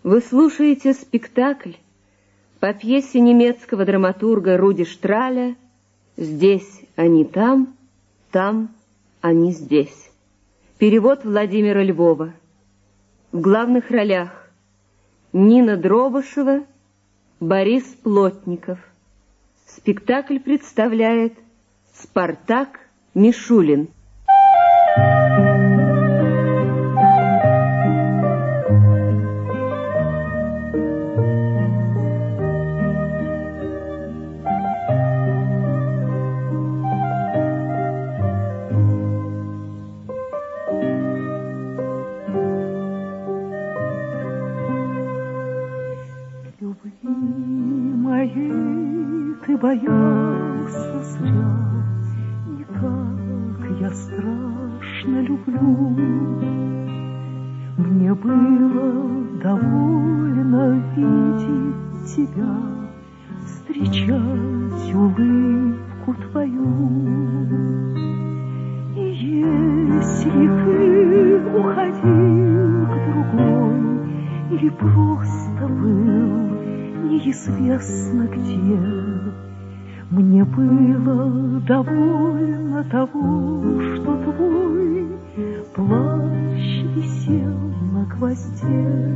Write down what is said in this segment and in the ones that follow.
Вы слушаете спектакль по пьесе немецкого драматурга Руди Штраля «Здесь они там, там они здесь». Перевод Владимира Львова. В главных ролях Нина Дробышева, Борис Плотников. Спектакль представляет Спартак Мишулин. Ты боялся зря, не так я страшно люблю. Мне было довольно видеть тебя, встречать улыбку твою. И если ты уходил к другой или просто был неизвестно где, мне было довольно того, что твой плащ висел на гвозде.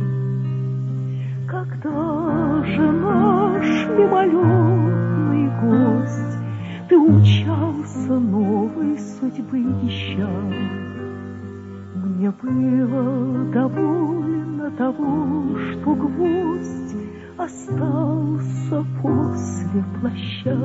Когда же наш мимолетный гость, ты умчался новой судьбы ища, мне было довольно того, что гвоздь остался после плаща.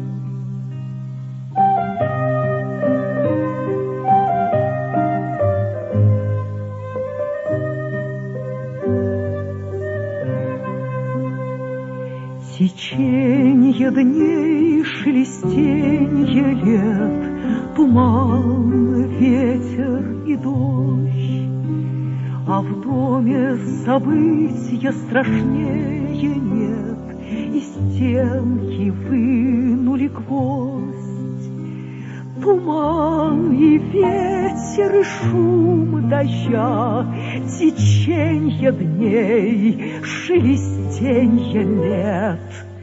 Теченье дней, шелестенье лет, туман, ветер и дождь, а в доме события страшнее нет, и стенки вынули гвоздь. Туман и ветер и шум дождя, теченье дней, шелестенье лет.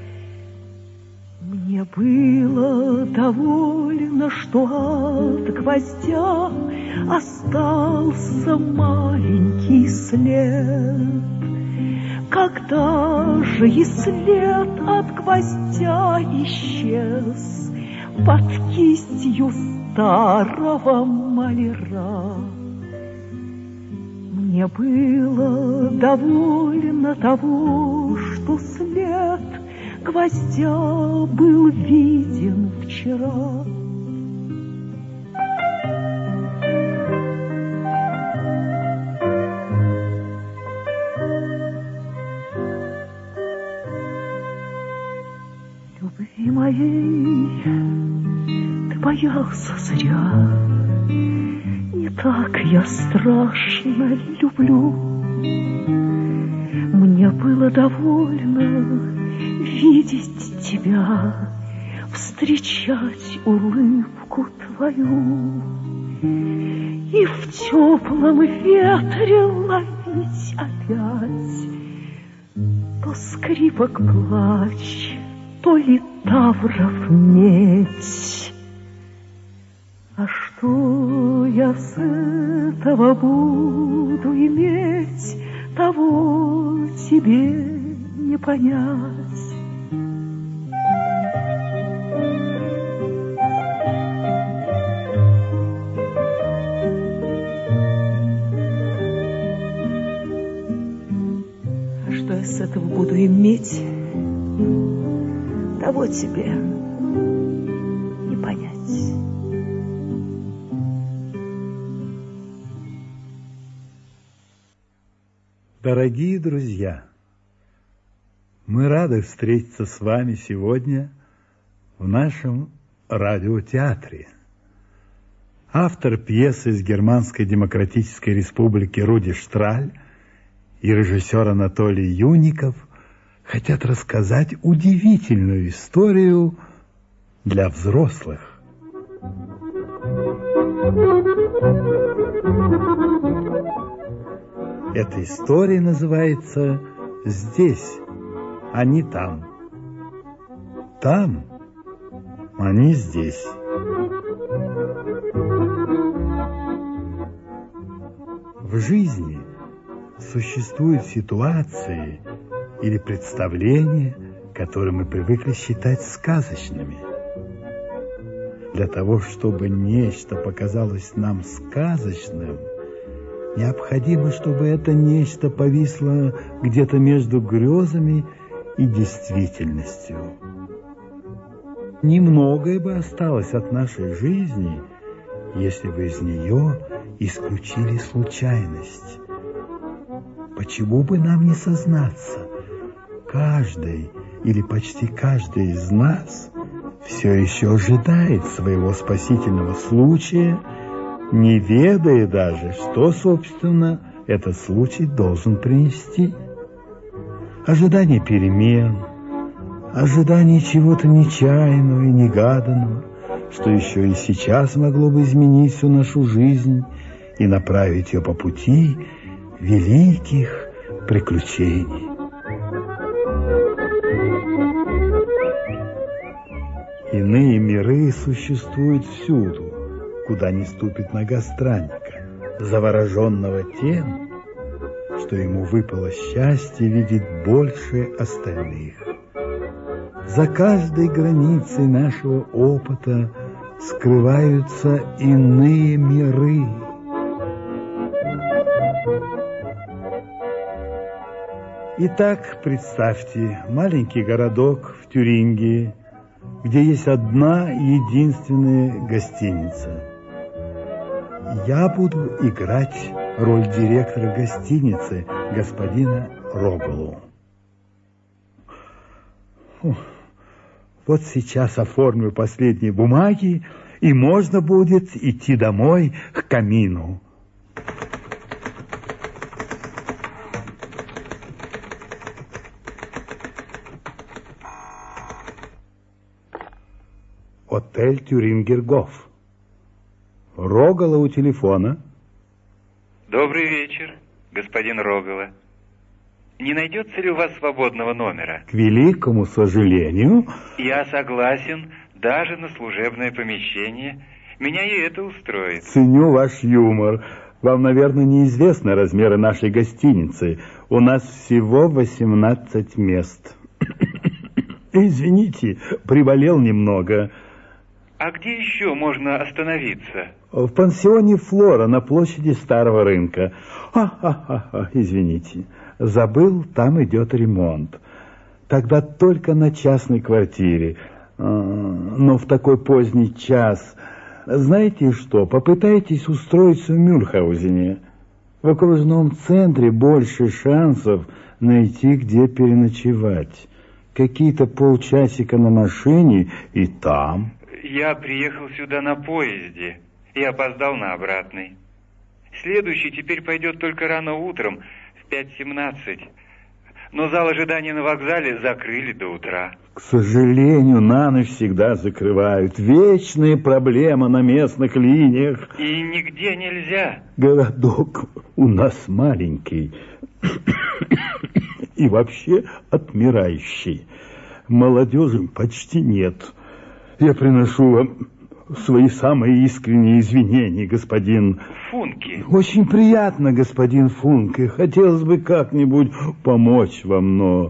Мне было довольно, что от гвоздя остался маленький след. Когда же и след от гвоздя исчез под кистью старого маляра, мне было довольно того, что след гвоздя был виден вчера. Любви моей ты боялся зря, не так я страшно люблю. Мне было довольно видеть тебя, встречать улыбку твою и в теплом ветре ловить опять то скрипок плач, то литавров медь. А что я с этого буду иметь, того тебе не понять. А что я с этого буду иметь, того тебе не понять. Дорогие друзья, мы рады встретиться с вами сегодня в нашем радиотеатре. Автор пьесы из Германской Демократической Республики Руди Штраль и режиссер Анатолий Юников хотят рассказать удивительную историю для взрослых. Эта история называется «Здесь, а не там». Там, а не здесь. В жизни существуют ситуации или представления, которые мы привыкли считать сказочными. Для того, чтобы нечто показалось нам сказочным, необходимо, чтобы это нечто повисло где-то между грезами и действительностью. Немногое бы осталось от нашей жизни, если бы из нее исключили случайность. Почему бы нам не сознаться? Каждый или почти каждый из нас все еще ожидает своего спасительного случая, не ведая даже, что, собственно, этот случай должен принести. Ожидание перемен, ожидание чего-то нечаянного и негаданного, что еще и сейчас могло бы изменить всю нашу жизнь и направить ее по пути великих приключений. Иные миры существуют всюду, куда не ступит нога странника, завороженного тем, что ему выпало счастье видеть больше остальных. За каждой границей нашего опыта скрываются иные миры. Итак, представьте маленький городок в Тюрингии, где есть одна единственная гостиница. Я буду играть роль директора гостиницы, господина Роголу. Вот сейчас оформлю последние бумаги, и можно будет идти домой к камину. Отель Тюрингер-Гоф. Рогала у телефона. Добрый вечер, господин Рогала. Не найдется ли у вас свободного номера? К великому сожалению... Я согласен даже на служебное помещение. Меня и это устроит. Ценю ваш юмор. Вам, наверное, неизвестны размеры нашей гостиницы. У нас всего 18 мест. Извините, приболел немного. А где еще можно остановиться? В пансионе «Флора» на площади Старого рынка. Извините, забыл, там идет ремонт. Тогда только на частной квартире. Но в такой поздний час... Знаете что, попытайтесь устроиться в Мюльхаузене. В окружном центре больше шансов найти, где переночевать. Какие-то полчасика на машине и там... Я приехал сюда на поезде и опоздал на обратный. Следующий теперь пойдет только рано утром, в 5:17. Но зал ожидания на вокзале закрыли до утра. К сожалению, на ночь всегда закрывают. Вечная проблема на местных линиях. И нигде нельзя. Городок у нас маленький и вообще отмирающий. Молодежи почти нет. Я приношу вам свои самые искренние извинения, господин... Функе. Очень приятно, господин Функе. Хотелось бы как-нибудь помочь вам, но...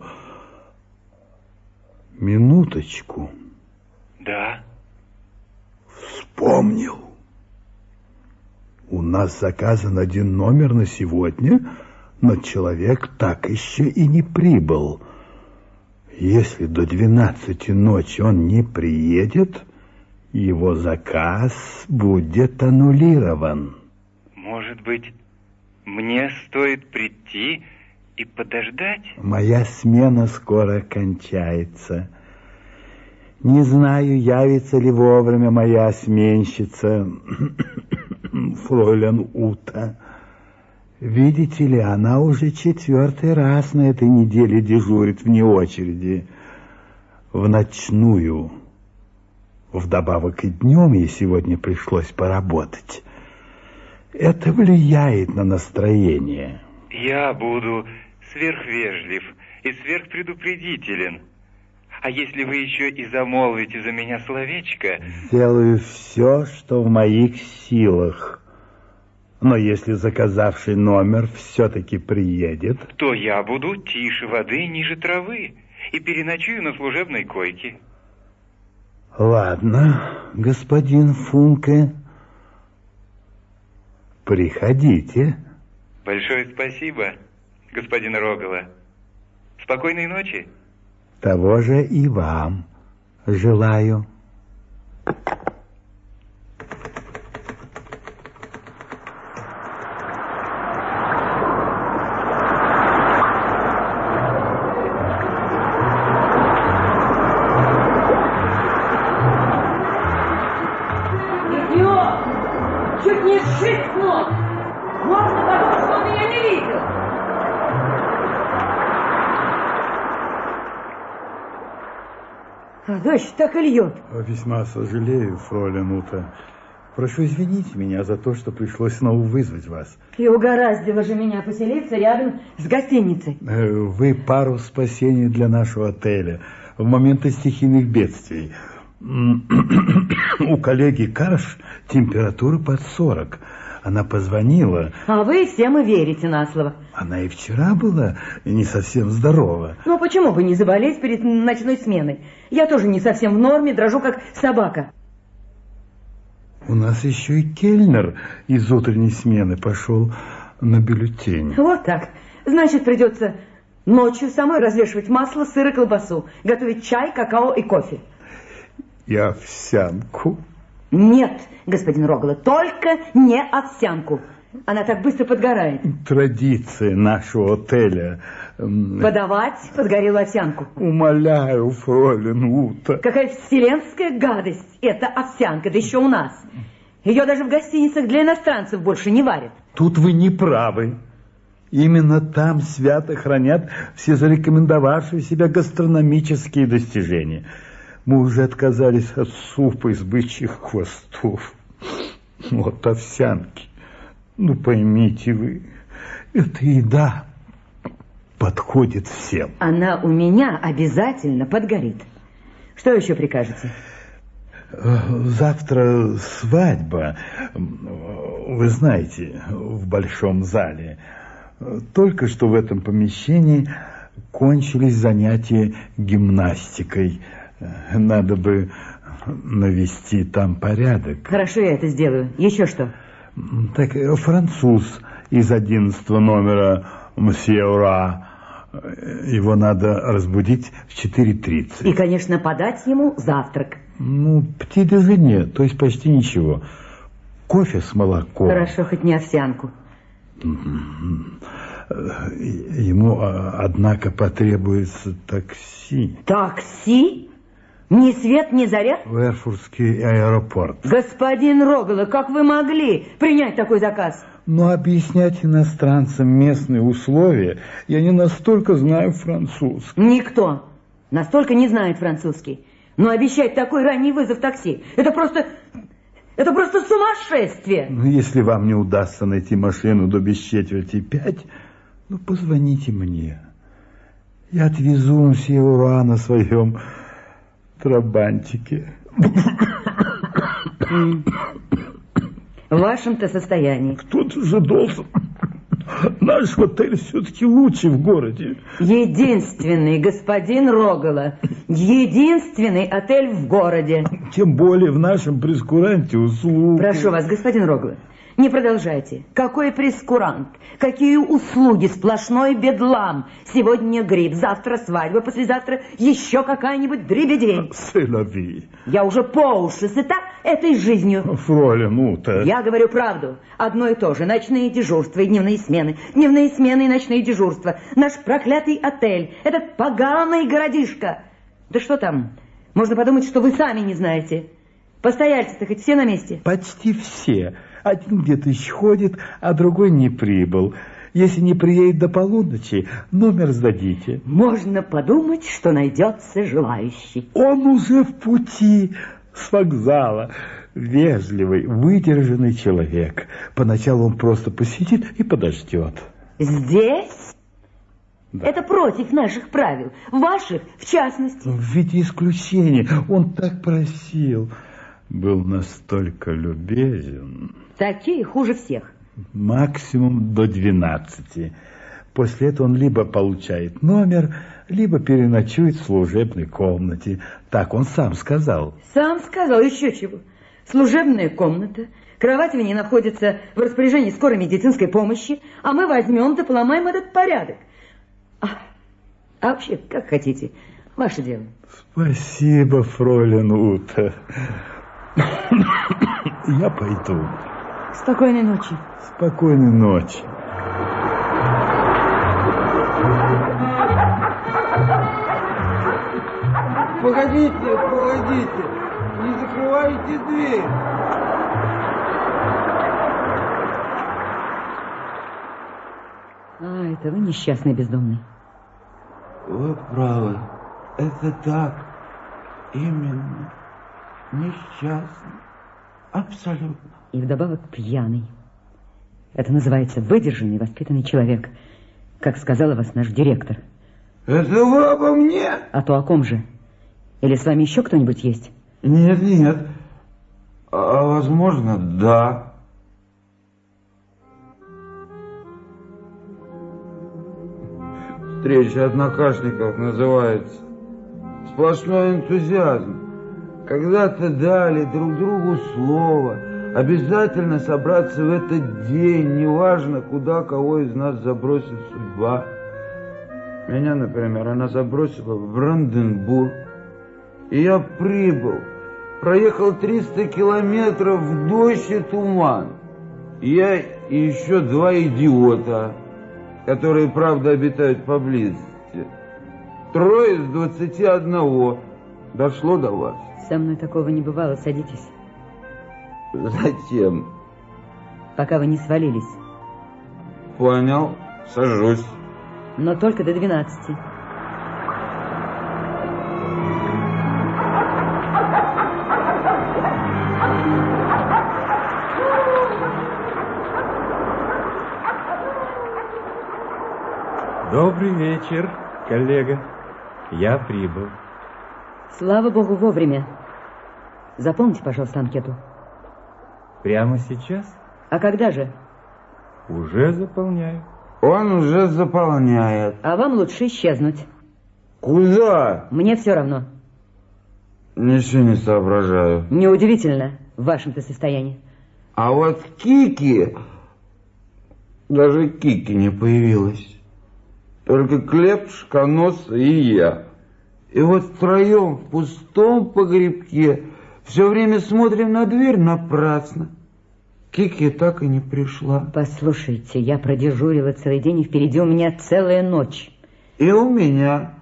Минуточку. Да? Вспомнил. У нас заказан один номер на сегодня, но человек так еще и не прибыл. Если до 12 ночи он не приедет, его заказ будет аннулирован. Может быть, мне стоит прийти и подождать? Моя смена скоро кончается. Не знаю, явится ли вовремя моя сменщица, фройлен Ута. Видите ли, она уже 4-й раз на этой неделе дежурит вне очереди. В ночную. Вдобавок и днем ей сегодня пришлось поработать. Это влияет на настроение. Я буду сверхвежлив и сверхпредупредителен. А если вы еще и замолвите за меня словечко... Сделаю все, что в моих силах. Но если заказавший номер все-таки приедет... То я буду тише воды, ниже травы и переночую на служебной койке. Ладно, господин Функе, приходите. Большое спасибо, господин Рогала. Спокойной ночи. Того же и вам желаю. Чуть не сшиб с ног. Можно подумать, что он меня не видел. А дождь так и льет. Весьма сожалею, фройлен Ута. Прошу извините меня за то, что пришлось снова вызвать вас. И угораздило же меня поселиться рядом с гостиницей. Вы парус спасения для нашего отеля в моменты стихийных бедствий. У коллеги Карш температура под 40. Она позвонила. А вы всем и верите на слово. Она и вчера была не совсем здорова. Ну, почему бы не заболеть перед ночной сменой? Я тоже не совсем в норме, дрожу как собака. У нас еще и кельнер из утренней смены пошел на бюллетень. Вот так. Значит, придется ночью самой развешивать масло, сыр и колбасу, готовить чай, какао и кофе. И овсянку. Нет, господин Рогала, только не овсянку. Она так быстро подгорает. Традиция нашего отеля. Подавать подгорелую овсянку. Умоляю, фройлен Ута. Какая вселенская гадость эта овсянка, да еще у нас. Ее даже в гостиницах для иностранцев больше не варят. Тут вы не правы. Именно там свято хранят все зарекомендовавшие себя гастрономические достижения. Мы уже отказались от супа из бычьих хвостов. Вот овсянки. Ну, поймите вы, эта еда подходит всем. Она у меня обязательно подгорит. Что еще прикажете? Завтра свадьба, вы знаете, в большом зале. Только что в этом помещении кончились занятия гимнастикой. Надо бы навести там порядок. Хорошо, я это сделаю. Еще что? Так, француз из 11 номера, мсье Ура. Его надо разбудить в 4:30. И, конечно, подать ему завтрак. Ну, пти-дежене, то есть почти ничего. Кофе с молоком. Хорошо, хоть не овсянку. Ему, однако, потребуется такси. Такси? Ни свет, ни заря? В Эрфуртский аэропорт. Господин Рогала, как вы могли принять такой заказ? Но объяснять иностранцам местные условия я не настолько знаю французский. Никто настолько не знает французский. Но обещать такой ранний вызов такси, это просто сумасшествие. Ну, если вам не удастся найти машину до без четверти 5, ну, позвоните мне. Я отвезу мсье Ура на своем трабантике. В вашем-то состоянии. Кто-то же должен. Наш отель все-таки лучший в городе. Единственный, господин Рогала. Единственный отель в городе. Тем более в нашем прескуранте услуг. Прошу вас, господин Рогала, не продолжайте. Какой прескурант? Какие услуги? Сплошной бедлам. Сегодня грипп, завтра свадьба, послезавтра еще какая-нибудь дребедень. Селави. Я уже по уши сыта этой жизнью. Фройлен Ута. Я говорю правду. Одно и то же. Ночные дежурства и дневные смены. Дневные смены и ночные дежурства. Наш проклятый отель. Этот поганый городишко. Да что там? Можно подумать, что вы сами не знаете. Постояльцы-то хоть все на месте? Почти все. Один где-то еще ходит, а другой не прибыл. Если не приедет до полуночи, номер сдадите. Можно подумать, что найдется желающий. Он уже в пути с вокзала. Вежливый, выдержанный человек. Поначалу он просто посидит и подождет. Здесь? Да. Это против наших правил, ваших в частности. Ведь исключение. Он так просил. Был настолько любезен. Такие хуже всех. Максимум до 12. После этого он либо получает номер, либо переночует в служебной комнате. Так он сам сказал. Сам сказал, еще чего. Служебная комната, кровать в ней находится в распоряжении скорой медицинской помощи, а мы возьмем да поломаем этот порядок. А вообще, как хотите, ваше дело. Спасибо, фройлен Ута. Я пойду. Спокойной ночи. Спокойной ночи. Погодите, не закрывайте дверь. Это вы несчастный бездомный. Вы правы, это так, именно, несчастный, абсолютно. И вдобавок пьяный. Это называется выдержанный, воспитанный человек, как сказал о вас наш директор. Это вы обо мне? А то о ком же? Или с вами еще кто-нибудь есть? Нет. А возможно, да. Встреча однокашников называется. Сплошной энтузиазм. Когда-то дали друг другу слово. Обязательно собраться в этот день. Неважно, куда кого из нас забросит судьба. Меня, например, она забросила в Бранденбург. И я прибыл. Проехал 300 километров в дождь и туман. Я и еще 2 идиота, которые, правда, обитают поблизости. 3 из 21 дошло до вас. Со мной такого не бывало, садитесь. Затем. Пока вы не свалились. Понял, сажусь. Но только до 12. Добрый вечер, коллега. Я прибыл. Слава богу, вовремя. Заполните, пожалуйста, анкету. Прямо сейчас? А когда же? Уже заполняю. Он уже заполняет. А вам лучше исчезнуть. Куда? Мне все равно. Ничего не соображаю. Неудивительно в вашем-то состоянии. А вот Кики... Даже Кики не появилась. Только Клепушка, Носа и я. И вот втроем в пустом погребке все время смотрим на дверь напрасно. Кики так и не пришла. Послушайте, я продежурила целый день, и впереди у меня целая ночь. И у меня.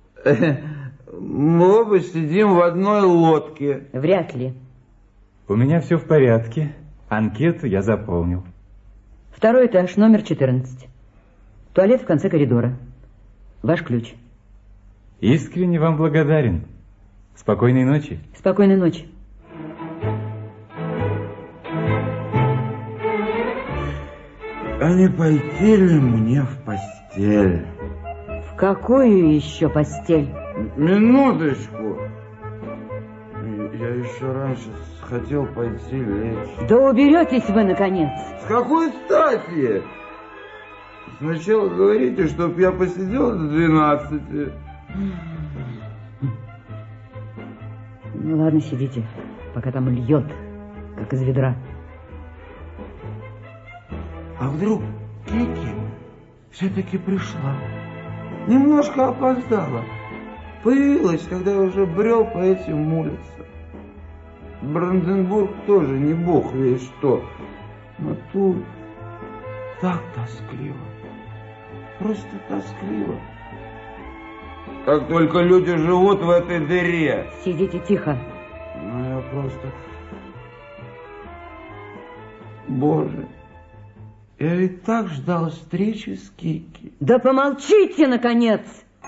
Мы оба сидим в одной лодке. Вряд ли. У меня все в порядке. Анкету я заполнил. 2-й этаж, номер 14. Туалет в конце коридора. Ваш ключ. Искренне вам благодарен. Спокойной ночи. Спокойной ночи. А не пойти ли мне в постель? В какую еще постель? Минуточку. Я еще раньше хотел пойти лечь. Да уберетесь вы, наконец. С какой стати? Сначала говорите, чтоб я посидел до 12. Ну ладно, сидите, пока там льет, как из ведра. А вдруг Кики все-таки пришла? Немножко опоздала. Появилась, когда я уже брел по этим улицам. Бранденбург тоже не бог весть что. Но тут так тоскливо. Просто тоскливо. Как только люди живут в этой дыре. Сидите тихо. Ну, я просто... Боже, я ведь так ждал встречи с Кики. Да помолчите, наконец.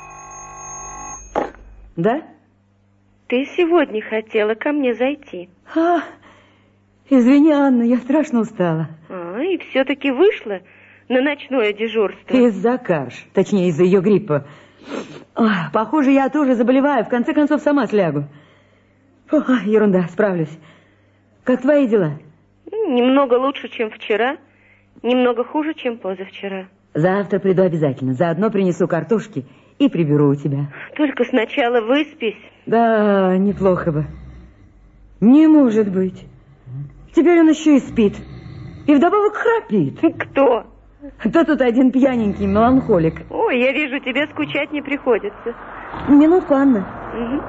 Да? Ты сегодня хотела ко мне зайти. Извини, Анна, я страшно устала. И все-таки вышла. на ночное дежурство? Из-за Карш, точнее, из-за ее гриппа. Ой, похоже, я тоже заболеваю, в конце концов сама слягу. Ой, ерунда, справлюсь. Как твои дела? Немного лучше, чем вчера, немного хуже, чем позавчера. Завтра приду обязательно, заодно принесу картошки и приберу у тебя. Только сначала выспись. Да, неплохо бы. Не может быть. Теперь он еще и спит. И вдобавок храпит. Кто? Да тут один пьяненький меланхолик. Ой, я вижу, тебе скучать не приходится. Минутку, Анна. Угу.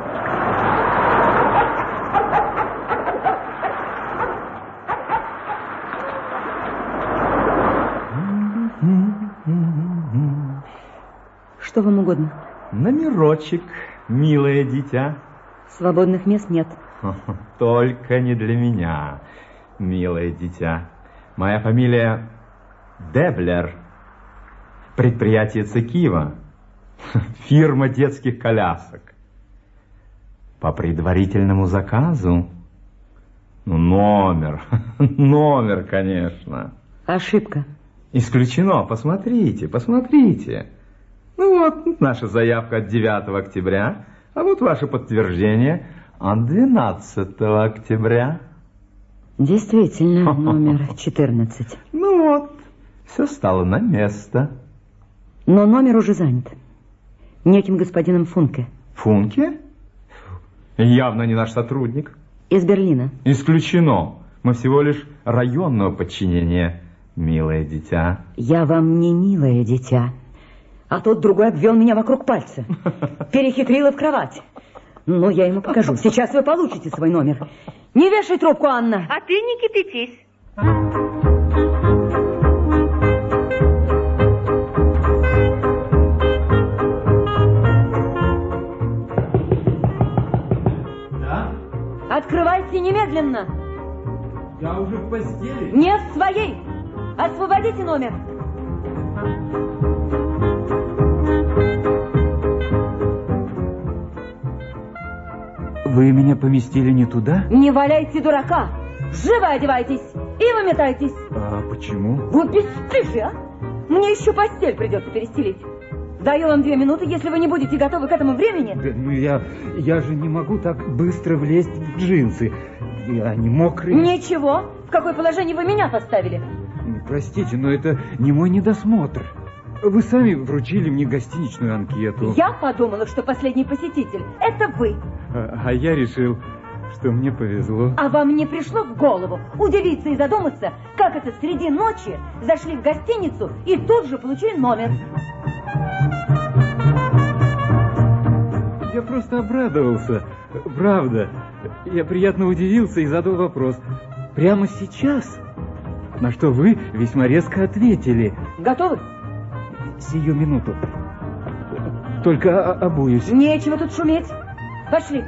Что вам угодно? Номерочек, милое дитя. Свободных мест нет. Только не для меня, милое дитя. Моя фамилия Деблер. Предприятие Цекива. Фирма детских колясок. По предварительному заказу. Номер, конечно. Ошибка. Исключено, посмотрите, посмотрите. Ну вот, наша заявка от 9 октября, а вот ваше подтверждение от 12 октября. Действительно, номер 14. Ну вот, все стало на место. Но номер уже занят. Неким господином Функе. Функе? Явно не наш сотрудник. Из Берлина. Исключено. Мы всего лишь районного подчинения, милое дитя. Я вам не милое дитя. А тот другой обвел меня вокруг пальца. Перехитрила в кровать. Но я ему покажу. Сейчас вы получите свой номер. Не вешай трубку, Анна. А ты не кипятись. Да? Открывайте немедленно. Я уже в постели. Не в своей. Освободите номер. Вы меня поместили не туда? Не валяйте дурака. Живо одевайтесь и выметайтесь. А почему? Вот бесстыжие, а? Мне еще постель придется перестелить. Даю вам 2 минуты, если вы не будете готовы к этому времени. Да, ну я же не могу так быстро влезть в джинсы. Они мокрые. Ничего. В какое положение вы меня поставили? Простите, но это не мой недосмотр. Вы сами вручили мне гостиничную анкету. Я подумала, что последний посетитель – это вы. А я решил, что мне повезло. А вам не пришло в голову удивиться и задуматься, как это среди ночи зашли в гостиницу и тут же получили номер? Я просто обрадовался. Правда. Я приятно удивился и задал вопрос. Прямо сейчас? На что вы весьма резко ответили. Готовы? Сию минуту. Только обуюсь. Нечего тут шуметь. Пошли.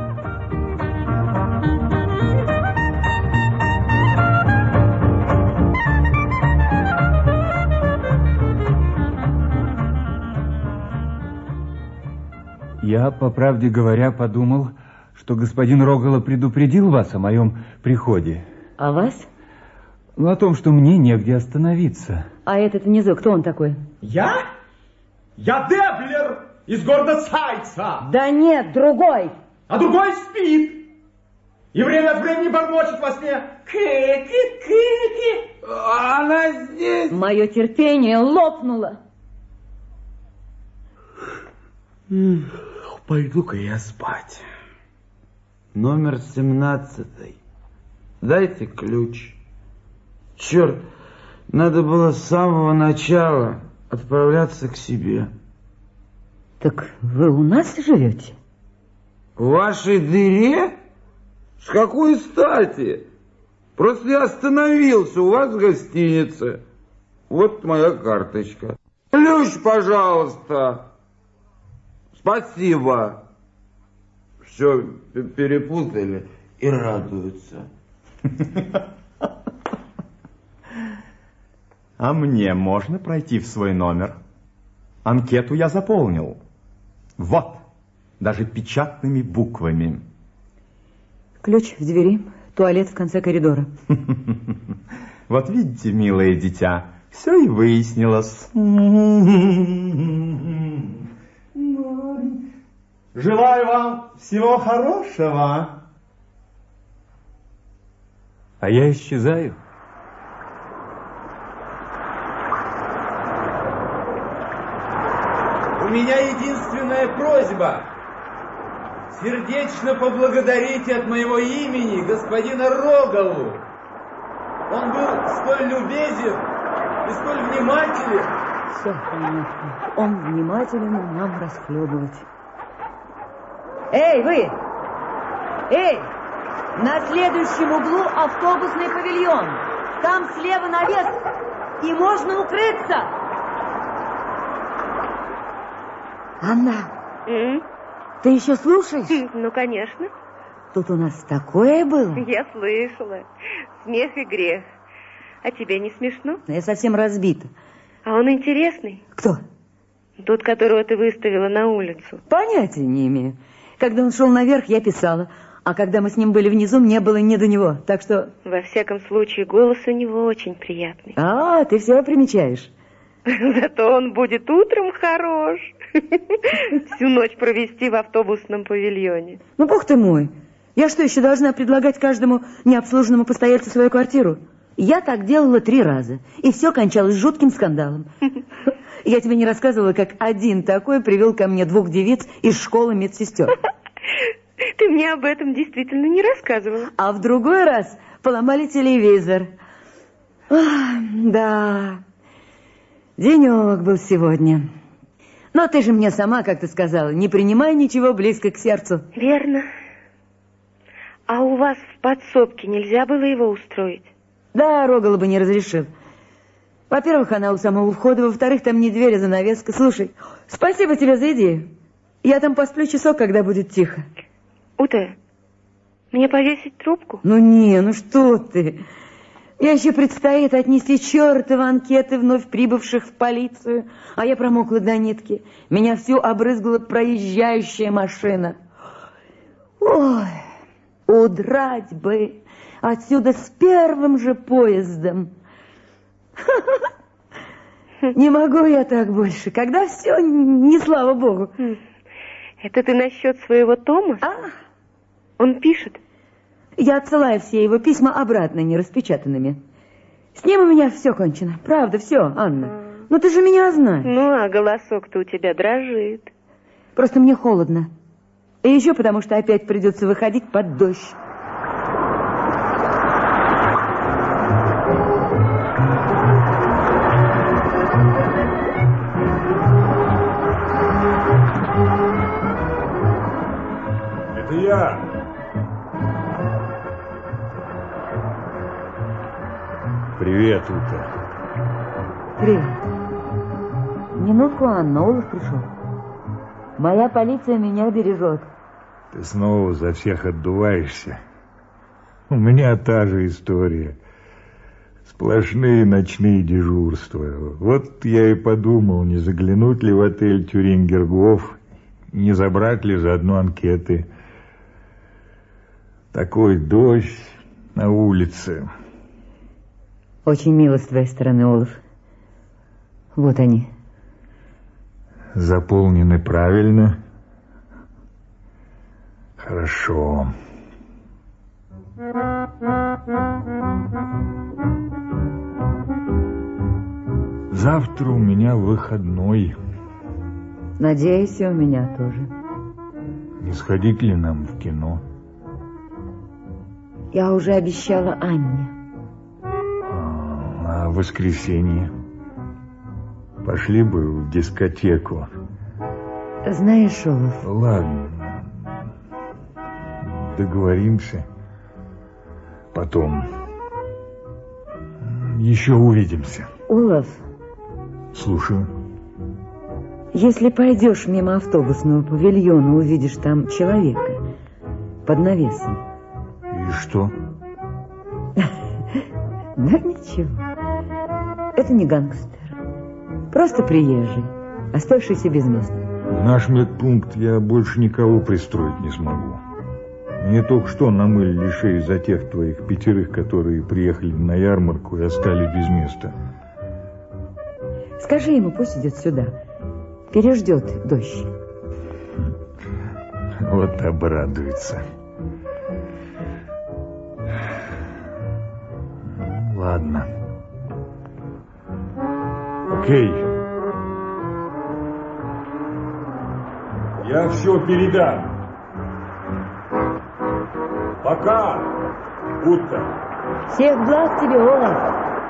Я, по правде говоря, подумал, что господин Рогало предупредил вас о моем приходе. А вас? Ну, о том, что мне негде остановиться. А этот внизу, кто он такой? Я? Я Деблер из города Цайца. Да нет, другой. А другой спит. И время от времени бормочет во сне. Ки-ки-ки-ки. Она здесь. Мое терпение лопнуло. Пойду-ка я спать. Номер 17. Дайте ключ. Черт, надо было с самого начала отправляться к себе. Так вы у нас живете? В вашей дыре? С какой стати? Просто я остановился у вас в гостинице. Вот моя карточка. Ключ, пожалуйста. Спасибо. Все перепутали и радуются. А мне можно пройти в свой номер? Анкету я заполнил. Вот, даже печатными буквами. Ключ в двери, туалет в конце коридора. Вот видите, милое дитя, все и выяснилось. Желаю вам всего хорошего. А я исчезаю. У меня единственная просьба. Сердечно поблагодарите от моего имени господина Рогову. Он был столь любезен и столь внимателен. Все понятно. Он внимателен нам расхлебывать. Эй, вы! Эй! На следующем углу автобусный павильон. Там слева навес, и можно укрыться. Анна, ты еще слушаешь? Ну, конечно. Тут у нас такое было. Я слышала. Смех и грех. А тебе не смешно? Я совсем разбита. А он интересный. Кто? Тот, которого ты выставила на улицу. Понятия не имею. Когда он шел наверх, я писала. А когда мы с ним были внизу, мне было не до него. Так что... Во всяком случае, голос у него очень приятный. А, ты все примечаешь. Зато он будет утром хорош. Всю ночь провести в автобусном павильоне. Ну, бог ты мой. Я что, еще должна предлагать каждому необслуженному постояльцу свою квартиру? Я так делала 3 раза. И все кончалось жутким скандалом. Я тебе не рассказывала, как один такой привел ко мне 2 девиц из школы медсестер. Ты мне об этом действительно не рассказывала. А в другой раз поломали телевизор. Да, денек был сегодня. Но ты же мне сама, как ты сказала, не принимай ничего близко к сердцу. Верно. А у вас в подсобке нельзя было его устроить? Да, Рогало бы не разрешил. Во-первых, она у самого входа, во-вторых, там не дверь, а занавеска. Слушай, спасибо тебе за идею. Я там посплю часок, когда будет тихо. Ута, мне повесить трубку? Ну не, ну что ты. Мне еще предстоит отнести чертовы анкеты вновь прибывших в полицию, а я промокла до нитки. Меня всю обрызгала проезжающая машина. Ой, удрать бы отсюда с первым же поездом. Не могу я так больше, когда все не слава богу. Это ты насчет своего Тома? Он пишет? Я отсылаю все его письма обратно, не распечатанными. С ним у меня все кончено. Правда, все, Анна. Ну ты же меня знаешь. Ну, а голосок-то у тебя дрожит. Просто мне холодно. И еще потому, что опять придется выходить под дождь. Это я. Привет, Ута. Привет. Минутку, Анна, Олаф пришел. Моя полиция меня бережет. Ты снова за всех отдуваешься. У меня та же история. Сплошные ночные дежурства. Вот я и подумал, не заглянуть ли в отель Тюрингергоф, не забрать ли заодно анкеты. Такой дождь на улице. Очень мило с твоей стороны, Олаф. Вот они. Заполнены правильно. Хорошо. Завтра у меня выходной. Надеюсь, и у меня тоже. Не сходить ли нам в кино? Я уже обещала Анне. А в воскресенье? Пошли бы в дискотеку. Знаешь, Олаф... Ладно. Договоримся. Потом. Еще увидимся. Олаф... Слушаю. Если пойдешь мимо автобусного павильона, увидишь там человека под навесом. И что? Да ничего. Это не гангстер. Просто приезжий, оставшийся без места. В наш медпункт я больше никого пристроить не смогу. Мне только что намылили шею за тех твоих 5, которые приехали на ярмарку и остались без места. Скажи ему, пусть идет сюда. Переждет дождь. Вот обрадуется. Ладно. Окей. Я все передам. Пока, Утта. Всех благ тебе, Олаф.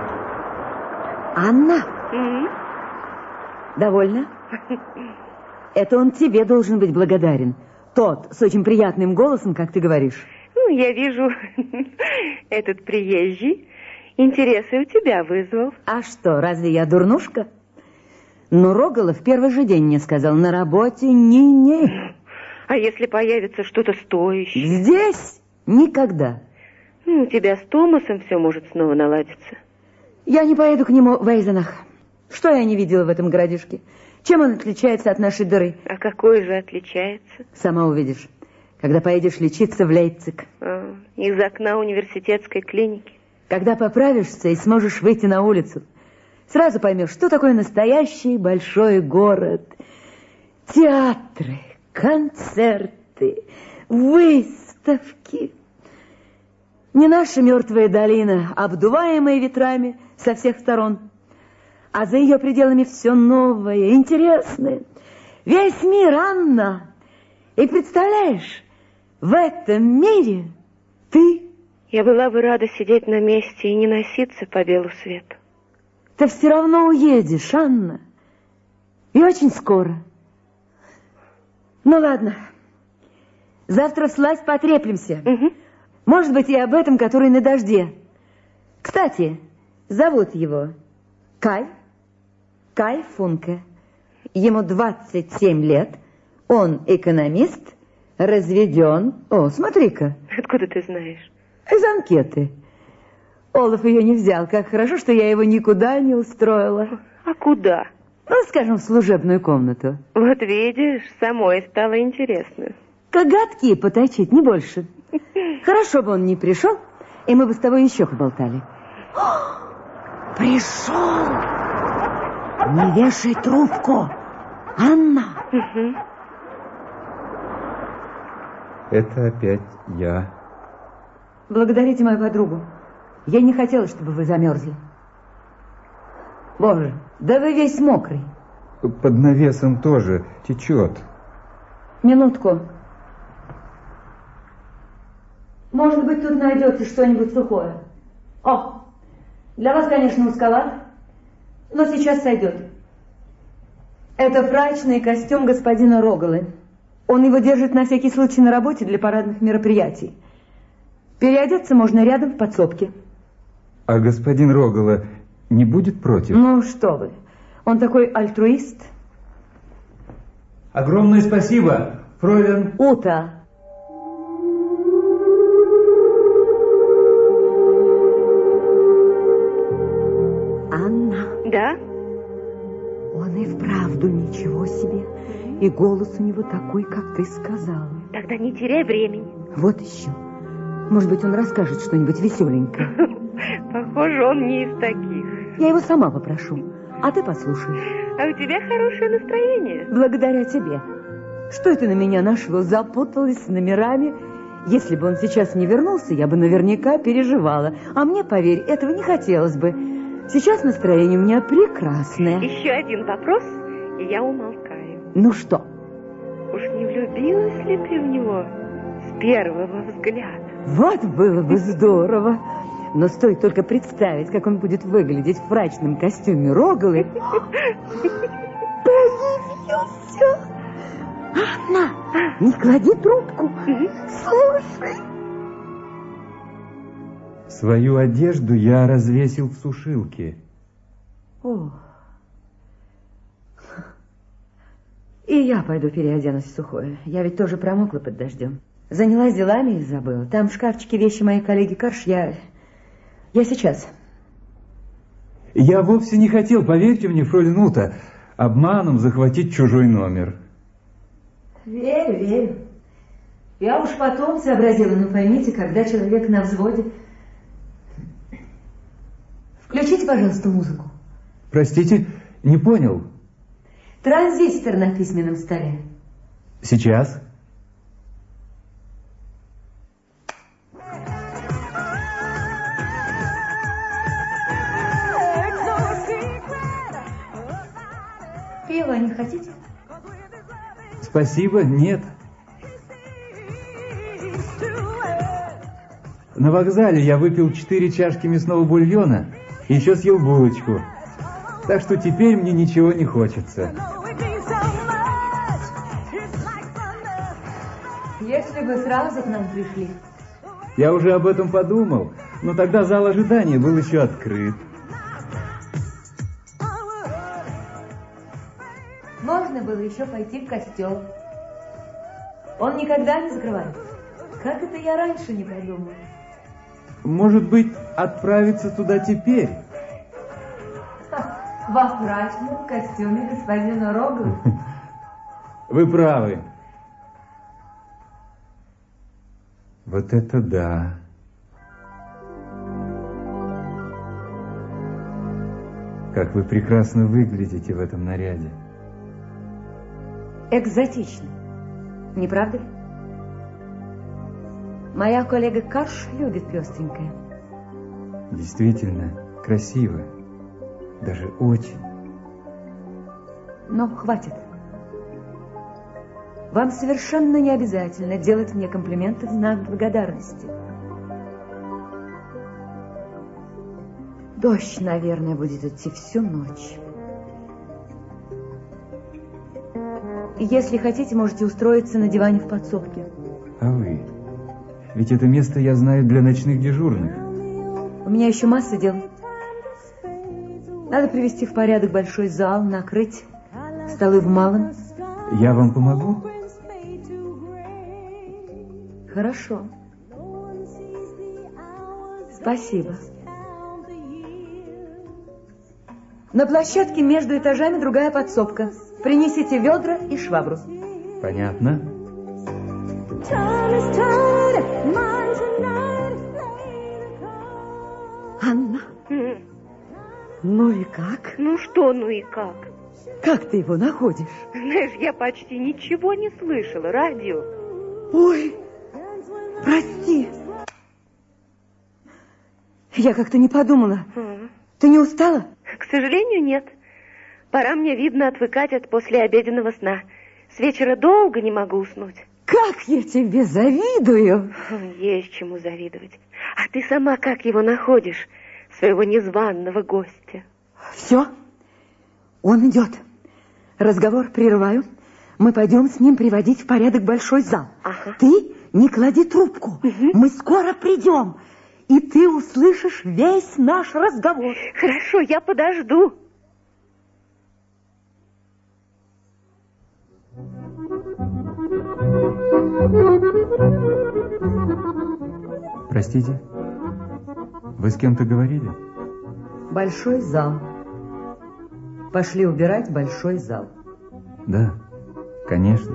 Анна? Довольно? Это он тебе должен быть благодарен. Тот с очень приятным голосом, как ты говоришь. Ну, я вижу, этот приезжий интересы у тебя вызвал. А что, разве я дурнушка? Но Рогала в первый же день мне сказал, на работе не-не. А если появится что-то стоящее? Здесь никогда. Ну, у тебя с Томасом все может снова наладиться. Я не поеду к нему в Эйзенах. Что я не видела в этом городишке? Чем он отличается от нашей дыры? А какой же отличается? Сама увидишь, когда поедешь лечиться в Лейпциг. Из окна университетской клиники. Когда поправишься и сможешь выйти на улицу, сразу поймешь, что такое настоящий большой город. Театры, концерты, выставки. Не наша мертвая долина, обдуваемая ветрами со всех сторон, а за ее пределами все новое, интересное. Весь мир, Анна. И представляешь, в этом мире ты... Я была бы рада сидеть на месте и не носиться по белу свету. Ты все равно уедешь, Анна. И очень скоро. Ну ладно. Завтра вслазь потреплемся. Может быть, и об этом, который на дожде. Кстати, зовут его Кай Функе. Ему 27 лет. Он экономист, разведен. О, смотри-ка. Откуда ты знаешь? Из анкеты. Олаф ее не взял. Как хорошо, что я его никуда не устроила. А куда? Ну, скажем, в служебную комнату. Вот видишь, самой стало интересно. Коготки поточить, не больше. Хорошо бы он не пришел, и мы бы с тобой еще поболтали. Пришел! Не вешай трубку, Анна. Это опять я. Благодарите мою подругу. Я не хотела, чтобы вы замерзли. Боже, да вы весь мокрый. Под навесом тоже течет. Минутку. Может быть, тут найдется что-нибудь сухое. О, для вас, конечно, узковат, но сейчас сойдет. Это фрачный костюм господина Рогалы. Он его держит на всякий случай на работе для парадных мероприятий. Переодеться можно рядом в подсобке. А господин Рогала не будет против? Ну, что вы. Он такой альтруист. Огромное спасибо, фройлен. Ута. Анна. Да? Он и вправду ничего себе. И голос у него такой, как ты сказала. Тогда не теряй времени. Вот еще. Может быть, он расскажет что-нибудь веселенькое. Похоже, он не из таких. Я его сама попрошу, а ты послушаешь. А у тебя хорошее настроение. Благодаря тебе. Что это на меня нашло? Запуталась с номерами. Если бы он сейчас не вернулся, я бы наверняка переживала. А мне, поверь, этого не хотелось бы. Сейчас настроение у меня прекрасное. Еще один вопрос, и я умолкаю. Ну что? Уж не влюбилась ли ты в него с первого взгляда? Вот было бы здорово. Но стоит только представить, как он будет выглядеть в фрачном костюме Рогалы. Появился. Анна, не клади трубку. Слушай. Свою одежду я развесил в сушилке. О. И я пойду переоденусь в сухое. Я ведь тоже промокла под дождем. Занялась делами и забыла. Там в шкафчике вещи моей коллеги Карш. Я сейчас. Я вовсе не хотел, поверьте мне, фройлен Ута, обманом захватить чужой номер. Верю. Я уж потом сообразила, но поймите, когда человек на взводе. Включите, пожалуйста, музыку. Простите, Не понял. Транзистор на письменном столе. Сейчас. Пиво не хотите? Спасибо, нет. На вокзале я выпил 4 чашки мясного бульона и еще съел булочку. Так что теперь мне ничего не хочется. Если бы сразу к нам пришли. Я уже об этом подумал, но тогда зал ожидания был еще открыт. Можно было еще пойти в костел. Он никогда не закрывается. Как это я раньше не подумала? Может быть, отправиться туда теперь? Во мрачном костюме господина Рогова. Вы правы. Вот это да. Как вы прекрасно выглядите в этом наряде. Экзотично. Не правда ли? Моя коллега Карш любит пестренькое. Действительно, красиво. Даже очень. Но хватит. Вам совершенно не обязательно делать мне комплименты в знак благодарности. Дождь, наверное, будет идти всю ночь. Если хотите, можете устроиться на диване в подсобке. А вы? Ведь это место я знаю для ночных дежурных. У меня еще масса дел. Надо привести в порядок большой зал, накрыть столы в малом. Я вам помогу? Хорошо. Спасибо. На площадке между этажами другая подсобка. Принесите ведра и швабру. Понятно. Анна, ну и как? Ну что, ну и как? Как ты его находишь? Знаешь, я почти ничего не слышала. Радио. Ой, прости. Я как-то не подумала. Ты не устала? К сожалению, нет. Пора мне, видно, отвыкать от послеобеденного сна. С вечера долго не могу уснуть. Как я тебе завидую! Есть чему завидовать. А ты сама как его находишь, своего незваного гостя? Все, он идет. Разговор прерываю. Мы пойдем с ним приводить в порядок большой зал. Ага. Ты не клади трубку. Мы скоро придем. И ты услышишь весь наш разговор. Хорошо, я подожду. Простите, вы с кем-то говорили? Большой зал. Пошли убирать большой зал. Да, конечно.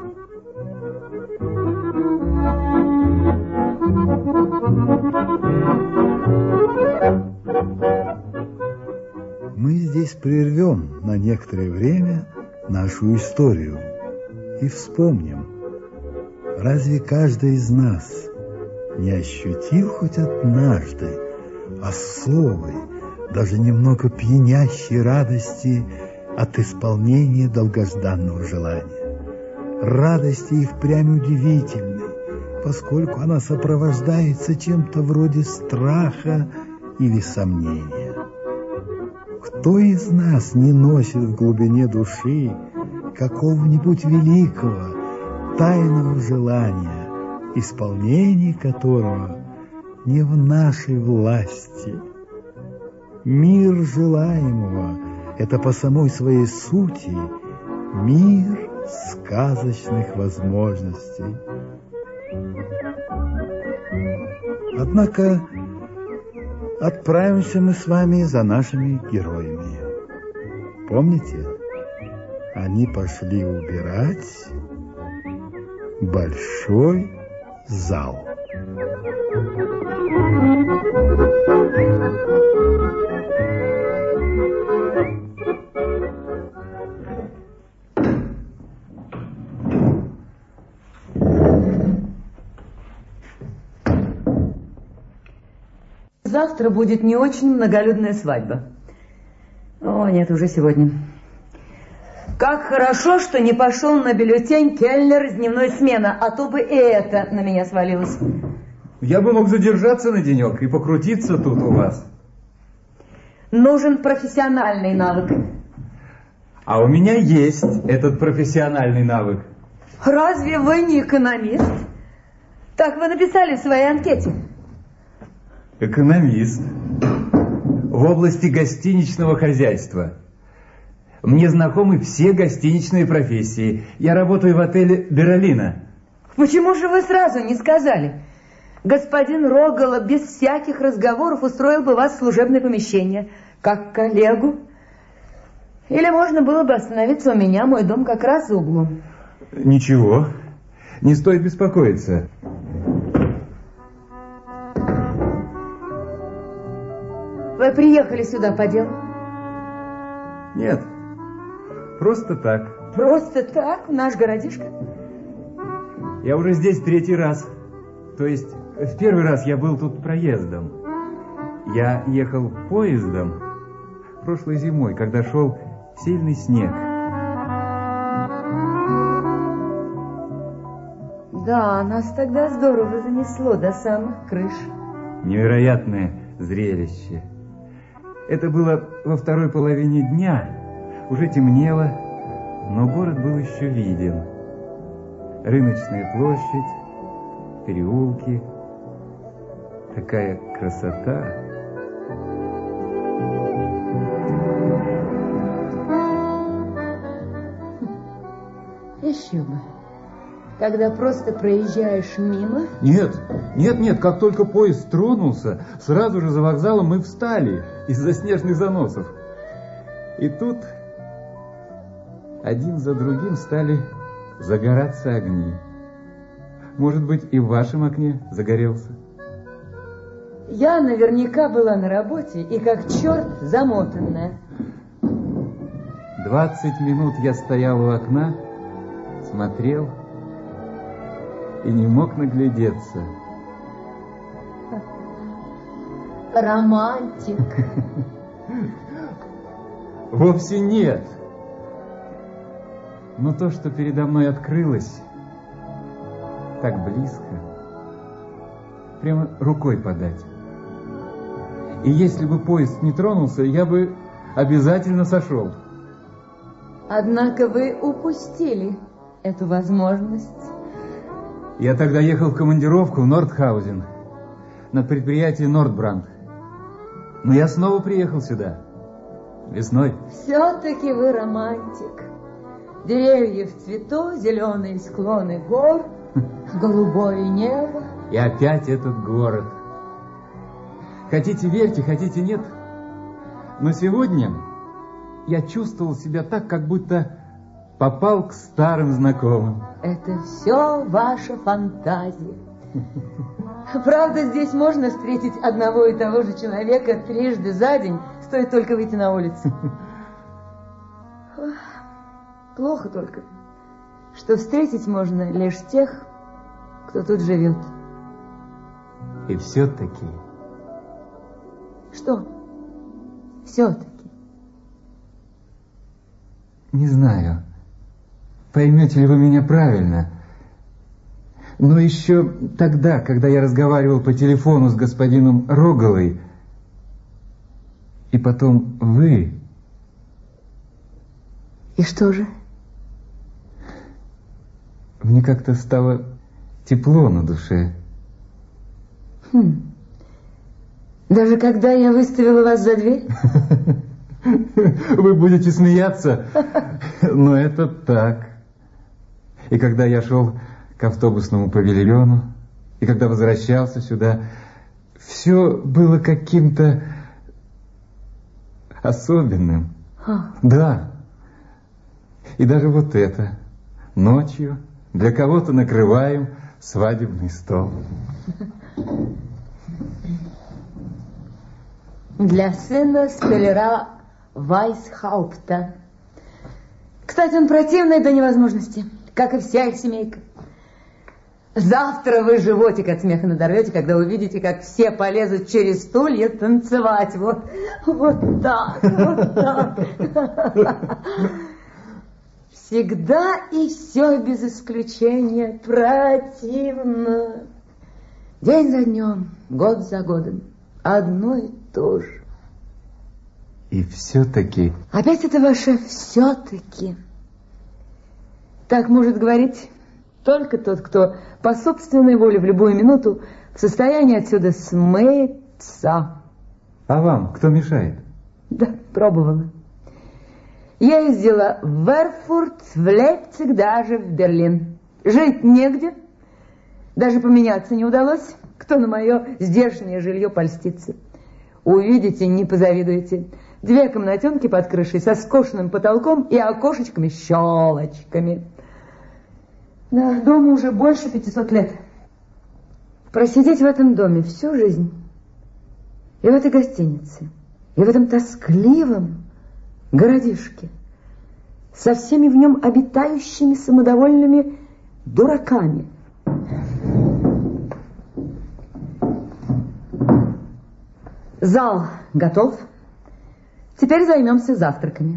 Мы здесь прервем на некоторое время нашу историю и вспомним, разве каждый из нас не ощутил хоть однажды особой, даже немного пьянящей радости от исполнения долгожданного желания? Радости и впрямь удивительной, поскольку она сопровождается чем-то вроде страха или сомнения. Кто из нас не носит в глубине души какого-нибудь великого, тайного желания, исполнение которого не в нашей власти? Мир желаемого – это по самой своей сути мир сказочных возможностей. Однако отправимся мы с вами за нашими героями. Помните? Они пошли убирать большой зал. завтра будет не очень многолюдная свадьба. О, нет, уже сегодня. Как хорошо, что не пошел на бюллетень кельнер из дневной смены, а то бы и это на меня свалилось. Я бы мог задержаться на денек и покрутиться тут у вас. Нужен профессиональный навык. А у меня есть этот профессиональный навык. Разве вы не экономист? Так вы написали в своей анкете. Экономист. В области гостиничного хозяйства. Мне знакомы все гостиничные профессии. Я работаю в отеле «Беролина». Почему же вы сразу не сказали? Господин Рогало без всяких разговоров устроил бы вас в служебное помещение, как коллегу. Или можно было бы остановиться у меня, мой дом как раз за углом. Ничего, не стоит беспокоиться. Вы приехали сюда по делу? Нет, просто так. Просто так, в наш городишко? Я уже здесь 3-й раз. То есть, в 1-й раз я был тут проездом. Я ехал поездом прошлой зимой, когда шел сильный снег. Да, нас тогда здорово занесло до самых крыш. Невероятное зрелище. Это было во второй половине дня. Уже темнело, но город был еще виден. Рыночная площадь, переулки. Такая красота. Еще бы. Когда просто проезжаешь мимо... Нет, как только поезд тронулся, сразу же за вокзалом мы встали из-за снежных заносов. И тут один за другим стали загораться огни. Может быть, и в вашем окне загорелся? Я наверняка была на работе и как черт замотанная. 20 минут я стоял у окна, смотрел и не мог наглядеться. Романтик. Вовсе нет. Но то, что передо мной открылось, так близко, прямо рукой подать. И если бы поезд не тронулся, я бы обязательно сошел. Однако вы упустили эту возможность. Я тогда ехал в командировку в Нордхаузен на предприятие Нордбранд. Но я снова приехал сюда весной. Все-таки вы романтик. Деревья в цвету, зеленые склоны гор, голубое небо. И опять этот город. Хотите верьте, хотите нет. Но сегодня я чувствовал себя так, как будто попал к старым знакомым. Это все ваша фантазия. Правда, здесь можно встретить одного и того же человека трижды за день, стоит только выйти на улицу. Плохо только, что встретить можно лишь тех, кто тут живет. И все-таки... Что? Все-таки? Не знаю, поймете ли вы меня правильно, но еще тогда, когда я разговаривал по телефону с господином Рогалой, и потом вы... И что же? Мне как-то стало тепло на душе. Даже когда я выставила вас за дверь? Вы будете смеяться, но это так. И когда я шел к автобусному павильону, и когда возвращался сюда, все было каким-то особенным. Да. И даже вот это. Ночью для кого-то накрываем свадебный стол. Для сына столяра Вайсхаупта. Кстати, он противный до невозможности, как и вся их семейка. Завтра вы животик от смеха надорвете, когда увидите, как все полезут через стулья танцевать. Вот так, вот так. Всегда и все без исключения противно. День за днем, год за годом, одно и то же. И все-таки... Опять это ваше «все-таки». Так может говорить только тот, кто по собственной воле в любую минуту в состоянии отсюда смыться. А вам кто мешает? Да, пробовала. Я ездила в Эрфурт, в Лейпциг, даже в Берлин. Жить негде. Даже поменяться не удалось. Кто на мое здешнее жилье польстится? Увидите, не позавидуете. 2 комнатенки под крышей со скошенным потолком и окошечками-щелочками. Да, дому уже больше 500 лет. Просидеть в этом доме всю жизнь. И в этой гостинице. И в этом тоскливом городишке. Со всеми в нем обитающими самодовольными дураками. Зал готов. Теперь займемся завтраками.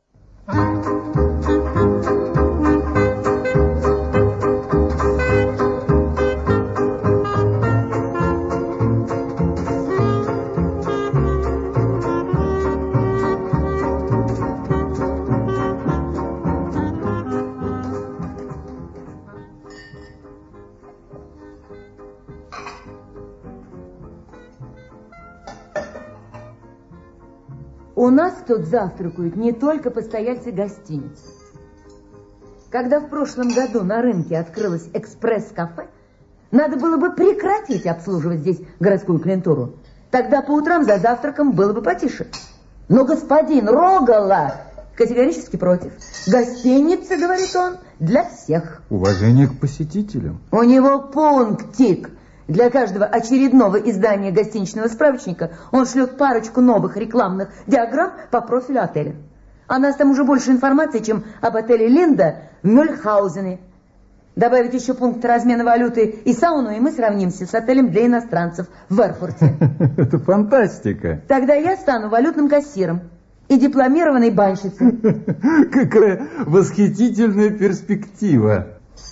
У нас тут завтракают не только постояльцы гостиницы. Когда в прошлом году на рынке открылось экспресс-кафе, надо было бы прекратить обслуживать здесь городскую клиентуру. Тогда по утрам за завтраком было бы потише. Но господин Рогала категорически против. Гостиница, говорит он, для всех. Уважение к посетителям. У него пунктик. Для каждого очередного издания гостиничного справочника он шлет парочку новых рекламных диаграмм по профилю отеля. А нас там уже больше информации, чем об отеле «Линда» в Мюльхаузене. Добавить еще пункт размена валюты и сауну, и мы сравнимся с отелем для иностранцев в Эрфурте. Это фантастика. Тогда я стану валютным кассиром и дипломированной банщицей. Какая восхитительная перспектива.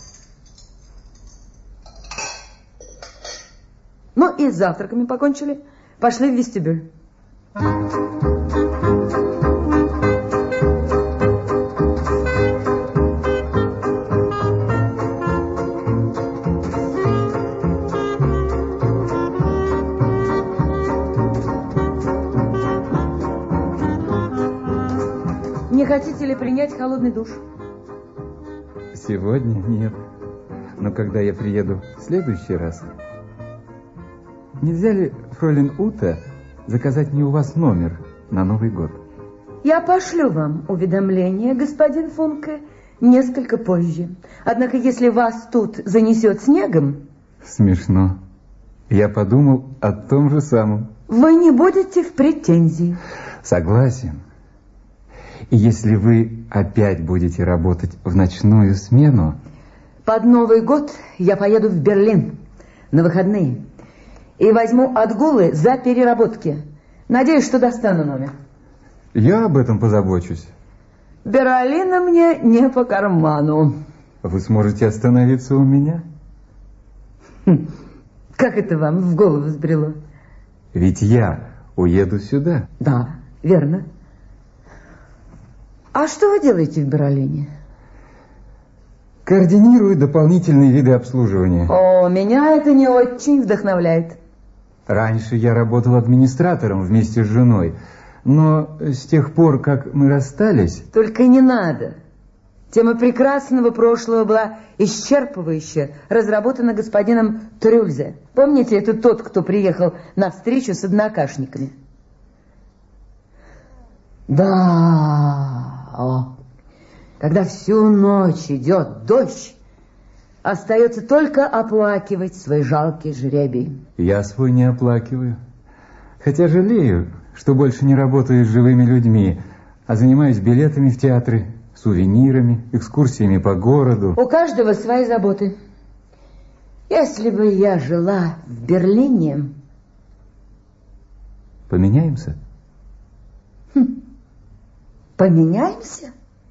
Ну и с завтраками покончили. Пошли в вестибюль. Не хотите ли принять холодный душ? Сегодня нет. Но когда я приеду в следующий раз... Нельзя ли, фройлен Ута, заказать мне у вас номер на Новый год? Я пошлю вам уведомление, господин Функе, несколько позже. Однако, если вас тут занесет снегом... Смешно. Я подумал о том же самом. Вы не будете в претензии. Согласен. И если вы опять будете работать в ночную смену... Под Новый год я поеду в Берлин на выходные. И возьму отгулы за переработки. Надеюсь, что достану номер. Я об этом позабочусь. Берлина мне не по карману. Вы сможете остановиться у меня? Как это вам в голову взбрело? Ведь я уеду сюда. Да, верно. А что вы делаете в Берлине? Координирую дополнительные виды обслуживания. О, меня это не очень вдохновляет. Раньше я работал администратором вместе с женой, но с тех пор, как мы расстались... Только не надо. Тема прекрасного прошлого была исчерпывающе разработана господином Трюльзе. Помните, это тот, кто приехал на встречу с однокашниками? Да, когда всю ночь идет дождь, остается только оплакивать свой жалкий жребий. Я свой не оплакиваю. Хотя жалею, что больше не работаю с живыми людьми, а занимаюсь билетами в театры, сувенирами, экскурсиями по городу. У каждого свои заботы. Если бы я жила в Берлине... Поменяемся? Поменяемся?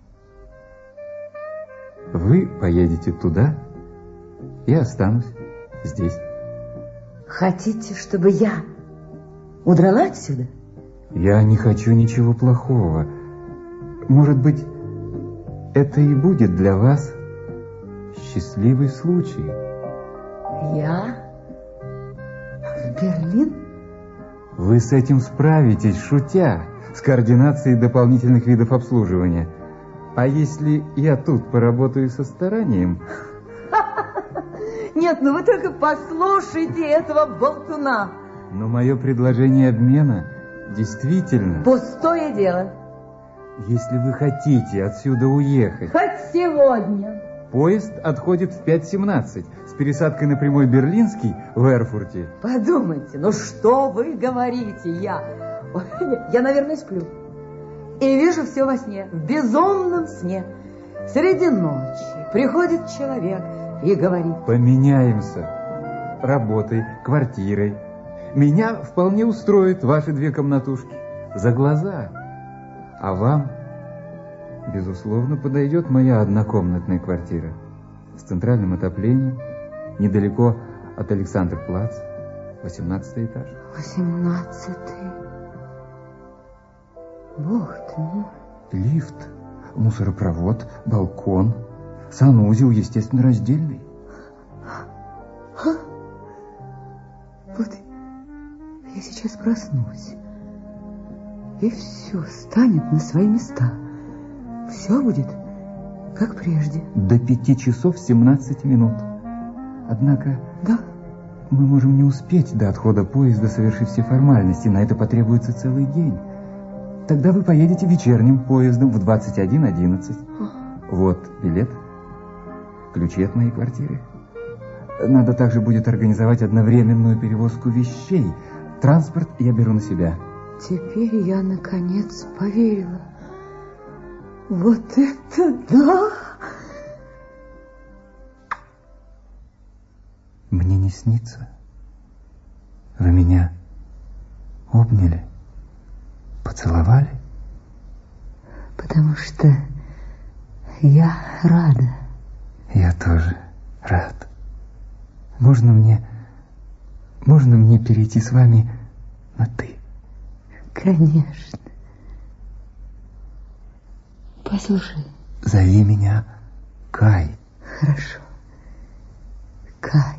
Вы поедете туда, я останусь здесь. Хотите, чтобы я удрала отсюда? Я не хочу ничего плохого. Может быть, это и будет для вас счастливый случай. Я? В Берлин? Вы с этим справитесь, шутя, с координацией дополнительных видов обслуживания. А если я тут поработаю со старанием... Нет, ну вы только послушайте этого болтуна. Но мое предложение обмена действительно... Пустое дело. Если вы хотите отсюда уехать... Хоть сегодня. Поезд отходит в 5:17 с пересадкой на прямой Берлинский в Эрфурте. Подумайте, ну что вы говорите? Я, наверное, сплю. И вижу все во сне, в безумном сне. Среди ночи приходит человек и говорит: поменяемся работой, квартирой. Меня вполне устроит ваши 2 комнатушки за глаза. А вам, безусловно, подойдет моя однокомнатная квартира с центральным отоплением, недалеко от Александр-Плац, 18-й этаж. 18-й. Бог ты мой. Лифт, мусоропровод, балкон, санузел, естественно, раздельный. Вот я сейчас проснусь, и все станет на свои места. Все будет как прежде. До 5 часов 17 минут. Однако... Да? Мы можем не успеть до отхода поезда совершить все формальности. На это потребуется целый день. Тогда вы поедете вечерним поездом в 21:11. Вот билет, ключи от моей квартиры. Надо также будет организовать одновременную перевозку вещей. Транспорт я беру на себя. Теперь я, наконец, поверила. Вот это да! Мне не снится. Вы меня обняли, поцеловали? Потому что я рада. Я тоже рад. Можно мне перейти с вами на «ты»? Конечно. Послушай. Зови меня Кай. Хорошо. Кай.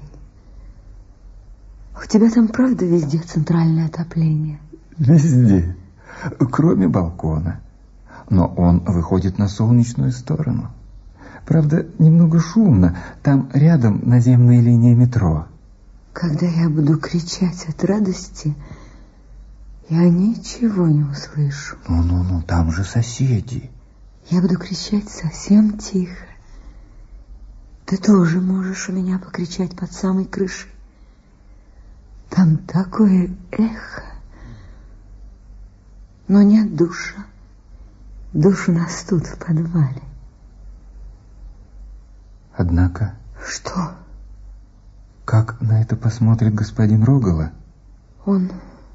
У тебя там правда везде центральное отопление? Везде, кроме балкона. Но он выходит на солнечную сторону. Правда, немного шумно. Там рядом наземная линия метро. Когда я буду кричать от радости, я ничего не услышу. Ну, там же соседи. Я буду кричать совсем тихо. Ты тоже можешь у меня покричать под самой крышей. Там такое эхо. Но нет душа. Душ у нас тут, в подвале. Однако... Что? Как на это посмотрит господин Рогала? Он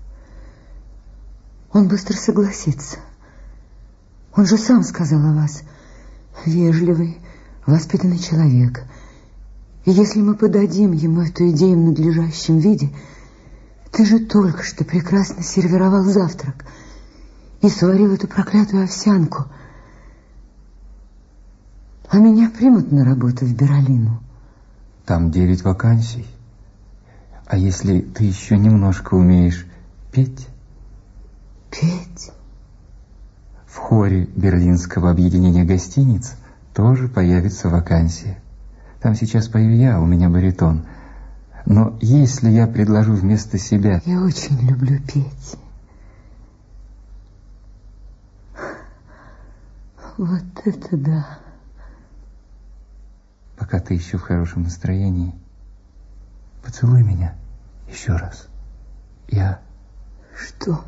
быстро согласится. Он же сам сказал о вас. Вежливый, воспитанный человек. И если мы подадим ему эту идею в надлежащем виде... Ты же только что прекрасно сервировал завтрак и сварил эту проклятую овсянку. А меня примут на работу в Берлину. Там 9 вакансий. А если ты еще немножко умеешь петь? Петь? В хоре Берлинского объединения гостиниц тоже появится вакансия. Там сейчас пою я, у меня баритон. Но если я предложу вместо себя... Я очень люблю петь. Вот это да. Пока ты еще в хорошем настроении, поцелуй меня еще раз. Что?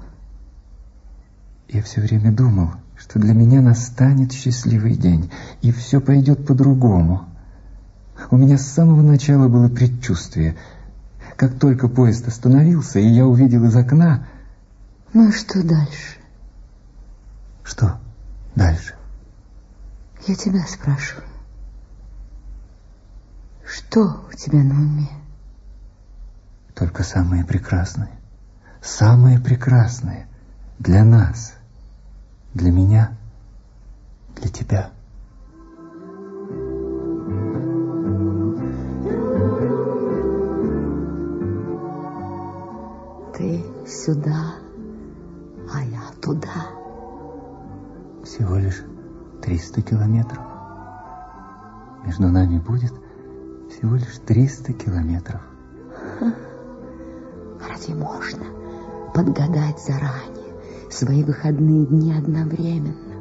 Я все время думал, что для меня настанет счастливый день, и все пойдет по-другому. У меня с самого начала было предчувствие. Как только поезд остановился, и я увидел из окна... Ну и что дальше? Что дальше? Я тебя спрашиваю. Что у тебя на уме? Только самое прекрасное. Самое прекрасное. Для нас. Для меня. Для тебя. Ты сюда, а я туда. Всего лишь 300 километров. Между нами будет всего лишь 300 километров. Разве можно подгадать заранее свои выходные дни одновременно?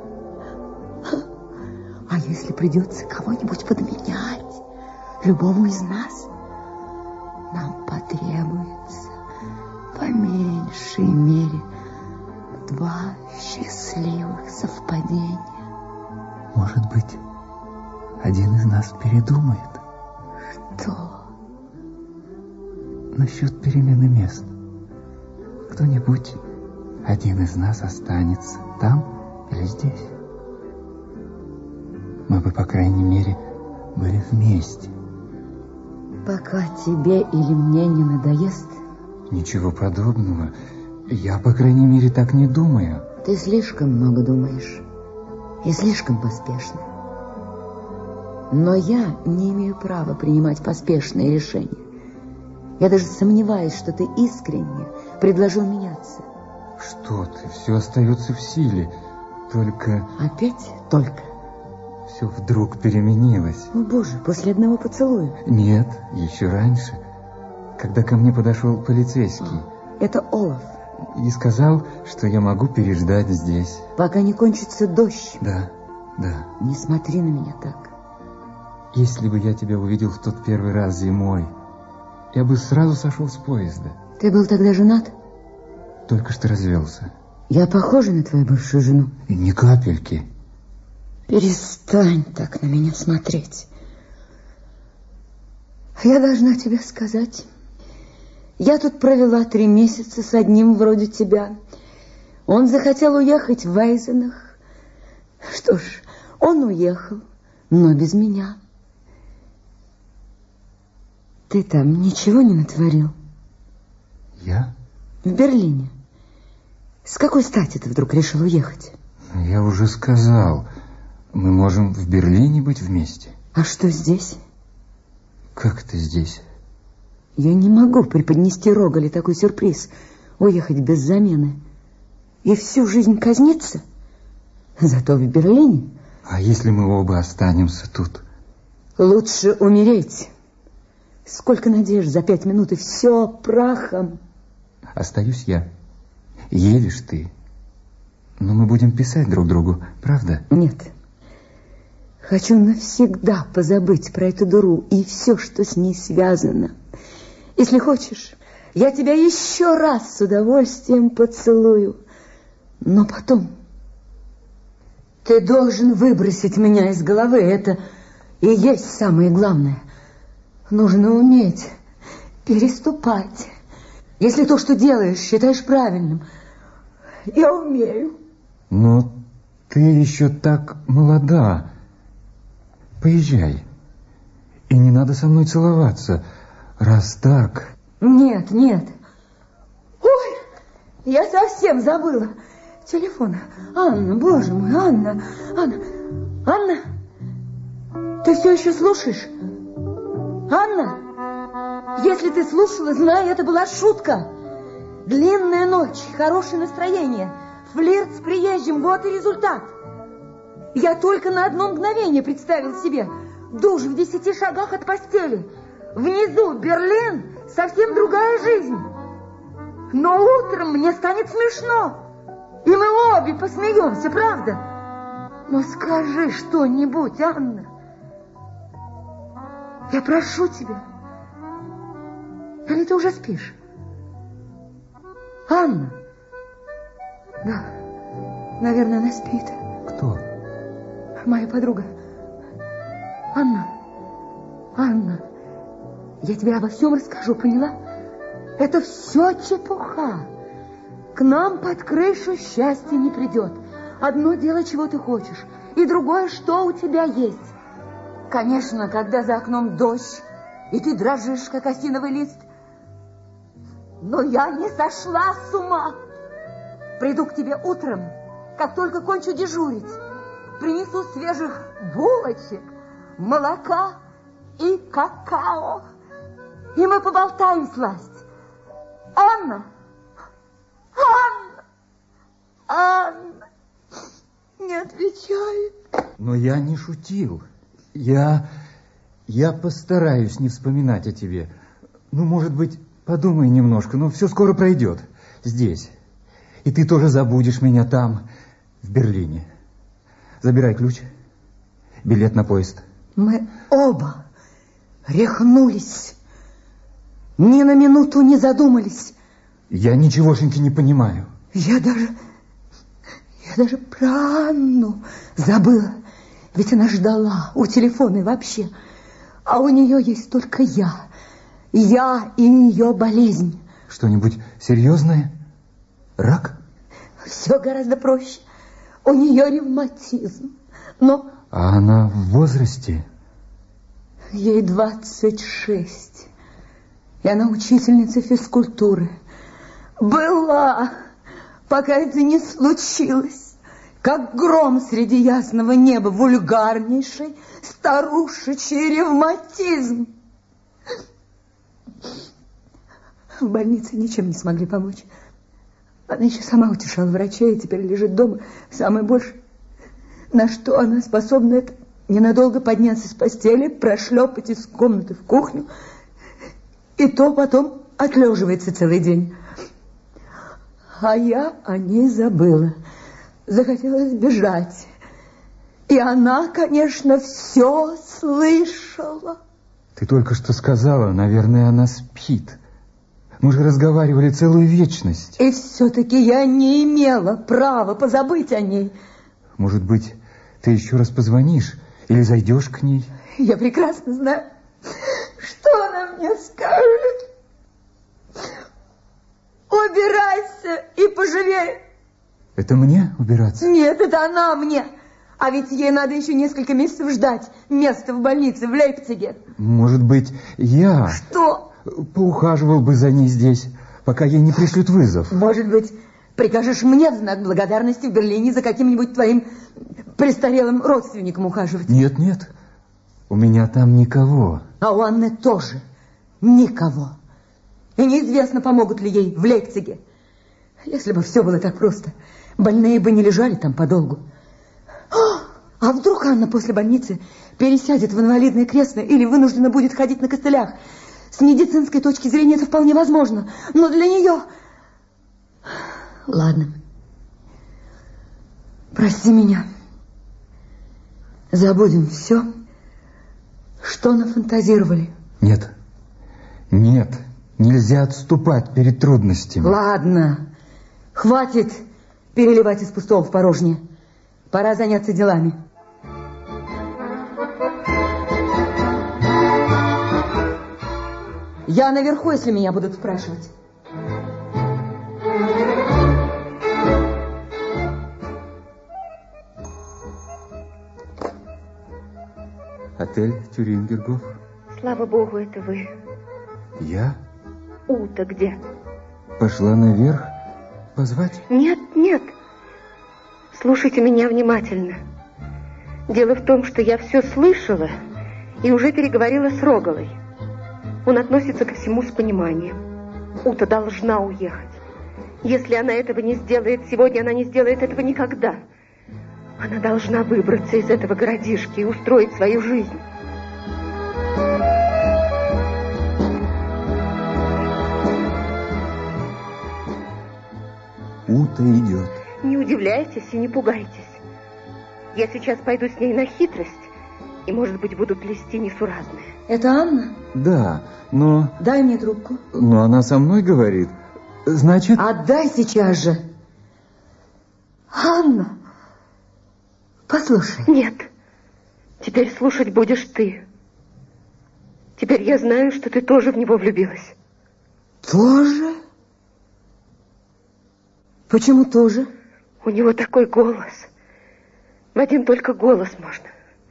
А если придется кого-нибудь подменять, любому из нас, нам потребуется по меньшей мере 2 счастливых совпадения. Может быть, один из нас передумает? Что? Насчет перемены мест. Кто-нибудь, один из нас останется там или здесь. Мы бы, по крайней мере, были вместе. Пока тебе или мне не надоест? Ничего подобного. Я, по крайней мере, так не думаю. Ты слишком много думаешь. И слишком поспешно. Но я не имею права принимать поспешные решения. Я даже сомневаюсь, что ты искренне предложил меняться. Что ты, все остается в силе. Только... Опять только? Все вдруг переменилось. О, Боже, после одного поцелуя? Нет, еще раньше. Когда ко мне подошел полицейский. Это Олаф. И сказал, что я могу переждать здесь. Пока не кончится дождь. Да, да. Не смотри на меня так. Если бы я тебя увидел в тот первый раз зимой, я бы сразу сошел с поезда. Ты был тогда женат? Только что развелся. Я похожа на твою бывшую жену? Ни капельки. Перестань так на меня смотреть. Я должна тебе сказать, я тут провела 3 месяца с одним вроде тебя. Он захотел уехать в Эйзенах. Что ж, он уехал, но без меня. Ты там ничего не натворил? Я? В Берлине. С какой стати ты вдруг решил уехать? Я уже сказал, мы можем в Берлине быть вместе. А что здесь? Как ты здесь? Я не могу преподнести Рогале такой сюрприз. Уехать без замены. И всю жизнь казниться? Зато в Берлине. А если мы оба останемся тут? Лучше умереть. Сколько надежд за 5 минут, и все прахом. Остаюсь я. Едешь ты. Но мы будем писать друг другу, правда? Нет. Хочу навсегда позабыть про эту дуру и все, что с ней связано. Если хочешь, я тебя еще раз с удовольствием поцелую. Но потом ты должен выбросить меня из головы. Это и есть самое главное. Нужно уметь переступать. Если то, что делаешь, считаешь правильным. Я умею. Но ты еще так молода. Поезжай. И не надо со мной целоваться. Раз так... Нет, нет. Ой, я совсем забыла. Телефон. Анна, боже мой, Анна. Анна, ты все еще слушаешь? Анна, если ты слушала, знай, это была шутка. Длинная ночь, хорошее настроение, флирт с приезжим, вот и результат. Я только на одно мгновение представил себе душ в 10 шагах от постели. Внизу Берлин, совсем другая жизнь. Но утром мне станет смешно, и мы обе посмеемся, правда? Но скажи что-нибудь, Анна. Я прошу тебя. Или ты уже спишь? Анна. Да, наверное, она спит. Кто? Моя подруга. Анна, Анна, я тебе обо всем расскажу, поняла? Это все чепуха. К нам под крышу счастье не придет. Одно дело, чего ты хочешь, и другое, что у тебя есть. Конечно, когда за окном дождь, и ты дрожишь, как осиновый лист. Но я не сошла с ума. Приду к тебе утром, как только кончу дежурить. Принесу свежих булочек, молока и какао. И мы поболтаем всласть. Анна! Анна! Анна! Не отвечает. Но я не шутил. Я постараюсь не вспоминать о тебе. Ну, может быть, подумай немножко, но все скоро пройдет. Здесь. И ты тоже забудешь меня там, в Берлине. Забирай ключ, билет на поезд. Мы оба рехнулись. Ни на минуту не задумались. Я ничегошеньки не понимаю. Я даже про Анну забыла. Ведь она ждала у телефона и вообще. А у нее есть только я. Я и ее болезнь. Что-нибудь серьезное? Рак? Все гораздо проще. У нее ревматизм. Но... А она в возрасте? Ей 26. И она учительница физкультуры. Была, пока это не случилось. Как гром среди ясного неба, вульгарнейший старушечий ревматизм. В больнице ничем не смогли помочь. Она еще сама утешала врачей и теперь лежит дома. Самое больше, на что она способна, это ненадолго подняться с постели, прошлепать из комнаты в кухню, и то потом отлеживается целый день. А я о ней забыла. Захотелось бежать. И она, конечно, все слышала. Ты только что сказала, наверное, она спит. Мы же разговаривали целую вечность. И все-таки я не имела права позабыть о ней. Может быть, ты еще раз позвонишь или зайдешь к ней? Я прекрасно знаю, что она мне скажет. Убирайся и поживей. Это мне убираться? Нет, это она мне. А ведь ей надо еще несколько месяцев ждать места в больнице в Лейпциге. Может быть, я... Что? Поухаживал бы за ней здесь, пока ей не пришлют вызов. Может быть, прикажешь мне в знак благодарности в Берлине за каким-нибудь твоим престарелым родственником ухаживать? Нет, нет, у меня там никого. А у Анны тоже никого. И неизвестно, помогут ли ей в Лейпциге. Если бы все было так просто, больные бы не лежали там подолгу. А вдруг Анна после больницы пересядет в инвалидное кресло или вынуждена будет ходить на костылях? С медицинской точки зрения это вполне возможно. Но для нее... Ладно. Прости меня. Забудем все, что нафантазировали. Нет. Нет. Нельзя отступать перед трудностями. Ладно. Хватит переливать из пустого в порожнее. Пора заняться делами. Я наверху, если меня будут спрашивать. Отель Тюрингергоф. Слава богу, это вы. Я? Ута где? Пошла наверх позвать? Нет, нет. Слушайте меня внимательно. Дело в том, что я все слышала и уже переговорила с Рогалой. Он относится ко всему с пониманием. Ута должна уехать. Если она этого не сделает сегодня, она не сделает этого никогда. Она должна выбраться из этого городишки и устроить свою жизнь. Ута идет. Не удивляйтесь и не пугайтесь. Я сейчас пойду с ней на хитрость, и, может быть, буду плести несуразное. Это Анна? Да, но... Дай мне трубку. Но она со мной говорит. Значит... Отдай сейчас же. Анна, послушай. Нет, теперь слушать будешь ты. Теперь я знаю, что ты тоже в него влюбилась. Тоже? Почему тоже? У него такой голос. В один только голос можно.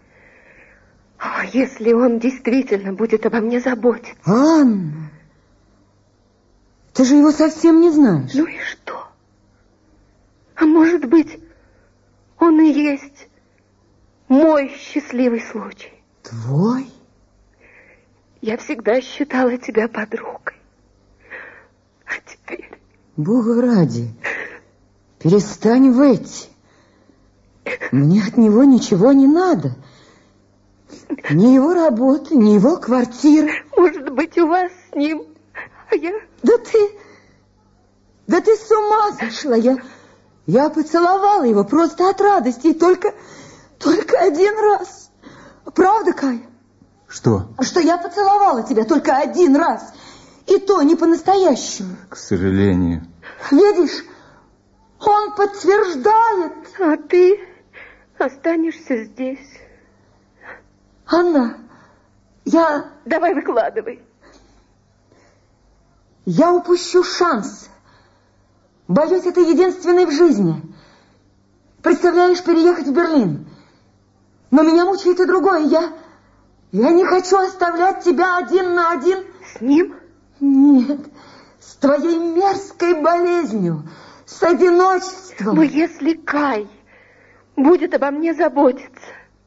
А если он действительно будет обо мне заботиться? Анна, ты же его совсем не знаешь. Ну и что? А может быть, он и есть мой счастливый случай? Твой? Я всегда считала тебя подругой. А теперь... Бога ради, перестань выть. Мне от него ничего не надо. Ни его работы, ни его квартиры. Может быть, у вас с ним, а я... Да ты с ума сошла. Я поцеловала его просто от радости. И только один раз. Правда, Кай? Что? Что я поцеловала тебя только один раз. И то не по-настоящему. К сожалению. Видишь, он подтверждает. А ты останешься здесь. Анна, Давай выкладывай. Я упущу шанс. Боюсь, это единственный в жизни. Представляешь, переехать в Берлин. Но меня мучает и другое. Я не хочу оставлять тебя один на один. С ним? Нет, с твоей мерзкой болезнью, с одиночеством. Но если Кай будет обо мне заботиться...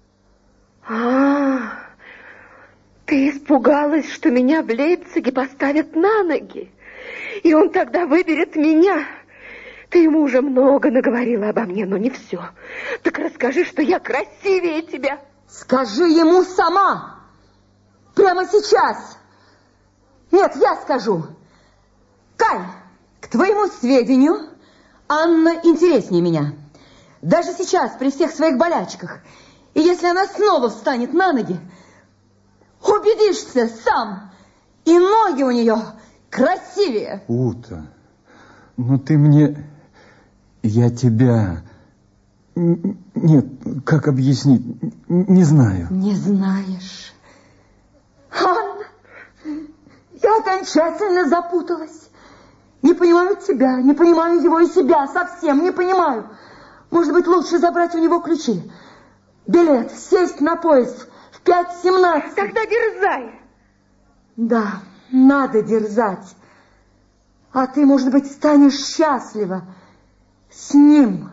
Ты испугалась, что меня в Лейпциге поставят на ноги, и он тогда выберет меня. Ты ему уже много наговорила обо мне, но не все. Так расскажи, что я красивее тебя. Скажи ему сама. Прямо сейчас. Нет, я скажу. Кай, к твоему сведению, Анна интереснее меня. Даже сейчас, при всех своих болячках. И если она снова встанет на ноги, убедишься сам. И ноги у нее красивее. Ута, ну ты мне... Я тебя... Нет, как объяснить? Не знаю. Не знаешь. Анна, я окончательно запуталась. Не понимаю тебя, не понимаю его и себя, совсем не понимаю. Может быть, лучше забрать у него ключи. Билет, сесть на поезд в 5:17. Тогда дерзай. Да, надо дерзать. А ты, может быть, станешь счастлива с ним.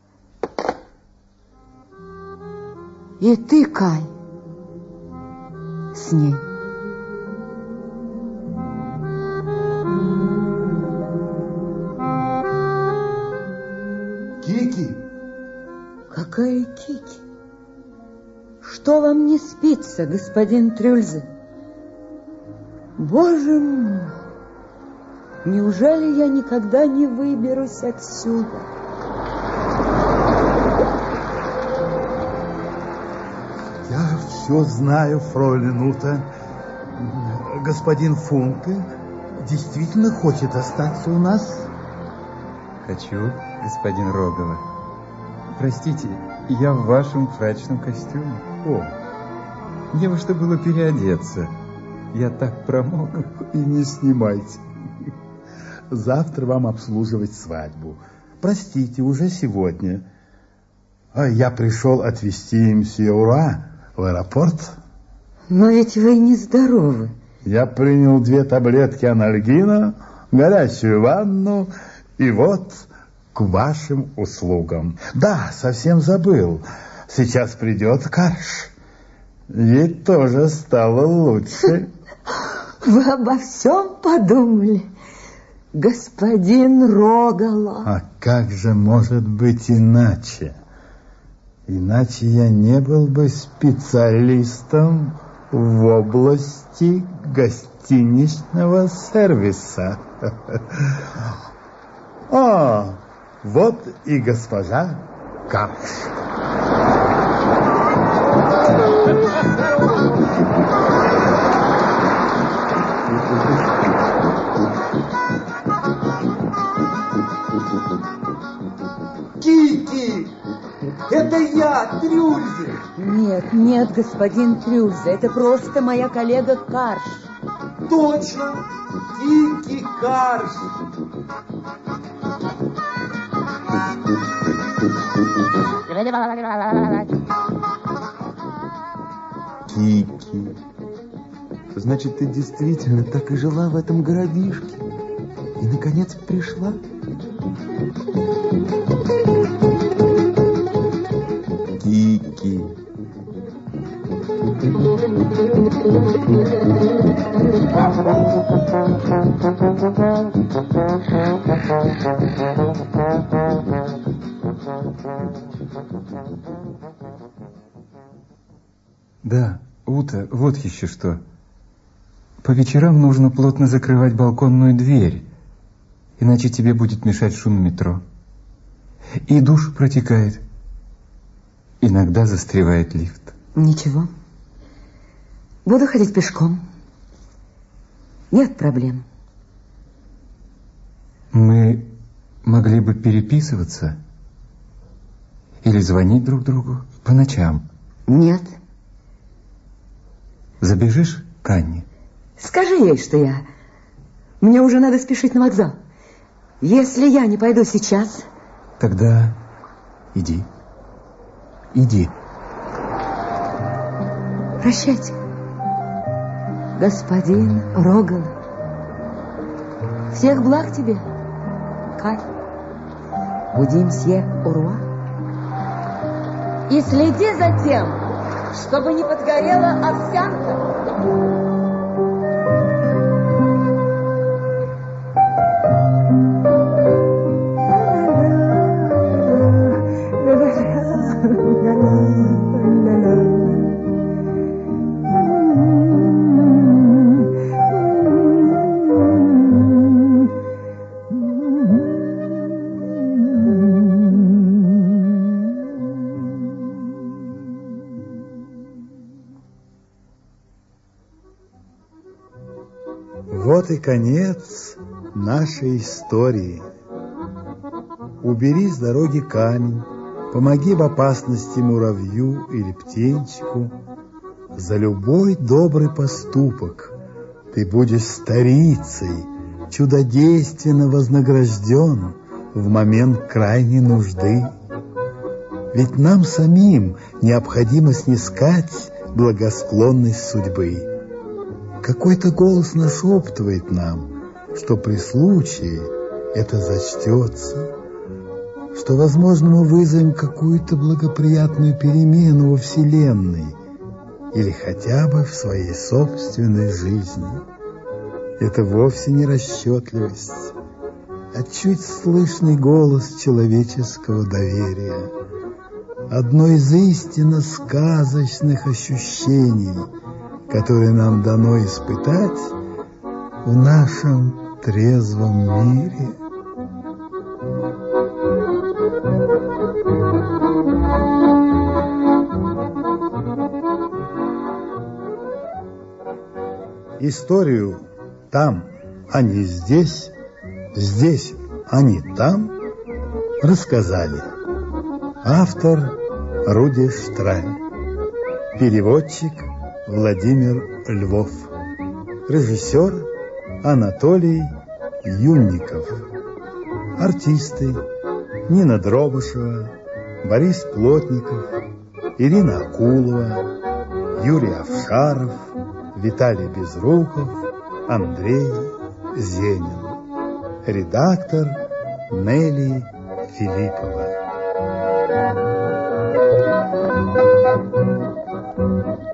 И ты, Кай, с ней. Кики? Какая Кики? Что вам не спится, господин Трюльзе? Боже мой! Неужели я никогда не выберусь отсюда? Я все знаю, фройлен Ута. Господин Функе действительно хочет остаться у нас? Хочу, господин Рогова. Простите, я в вашем фрачном костюме. О, Мне бы что было переодеться. Я так промок. и не снимайте. Завтра вам обслуживать свадьбу. Простите, уже сегодня. Я пришел отвезти мсье Ура в аэропорт. Но ведь вы нездоровы. Я принял 2 таблетки анальгина, горячую ванну, и вот к вашим услугам. Да, совсем забыл. Сейчас придет Карш. Ей тоже стало лучше. Вы обо всем подумали, господин Рогала. А как же может быть иначе? Иначе я не был бы специалистом в области гостиничного сервиса. Вот и госпожа Карш. Кики! Это я, Трюльзе. Нет, нет, господин Трюльзе, это просто моя коллега Карш. Точно, Кики Карш. Кики, значит, ты действительно так и жила в этом городишке? И, наконец, пришла? Кики. Да, Ута, вот еще что. По вечерам нужно плотно закрывать балконную дверь, иначе тебе будет мешать шум метро. И душ протекает. Иногда застревает лифт. Ничего. Буду ходить пешком. Нет проблем. Мы могли бы переписываться или звонить друг другу по ночам. Нет. Забежишь к Анне? Скажи ей, что я... Мне уже надо спешить на вокзал. Если я не пойду сейчас... Тогда иди. Иди. Прощайте, господин Рогал. Всех благ тебе, Кай. Удимсье Уруа. И следи за тем, чтобы не подгорела овсянка. Вот и конец нашей истории. Убери с дороги камень, помоги в опасности муравью или птенчику. За любой добрый поступок ты будешь старицей, чудодейственно вознагражден в момент крайней нужды. Ведь нам самим необходимо снискать благосклонность судьбы. Какой-то голос нашептывает нам, что при случае это зачтется, что, возможно, мы вызовем какую-то благоприятную перемену во Вселенной или хотя бы в своей собственной жизни. Это вовсе не расчетливость, а чуть слышный голос человеческого доверия. Одно из истинно сказочных ощущений, которые нам дано испытать в нашем трезвом мире. Историю «Там, а не здесь», «Здесь, а не там» рассказали автор Руди Штраль, переводчик Владимир Львов, режиссер Анатолий Юнников, артисты Нина Дробышева, Борис Плотников, Ирина Акулова, Юрий Овшаров, Виталий Безруков, Андрей Зенин, редактор Нелли Филиппова.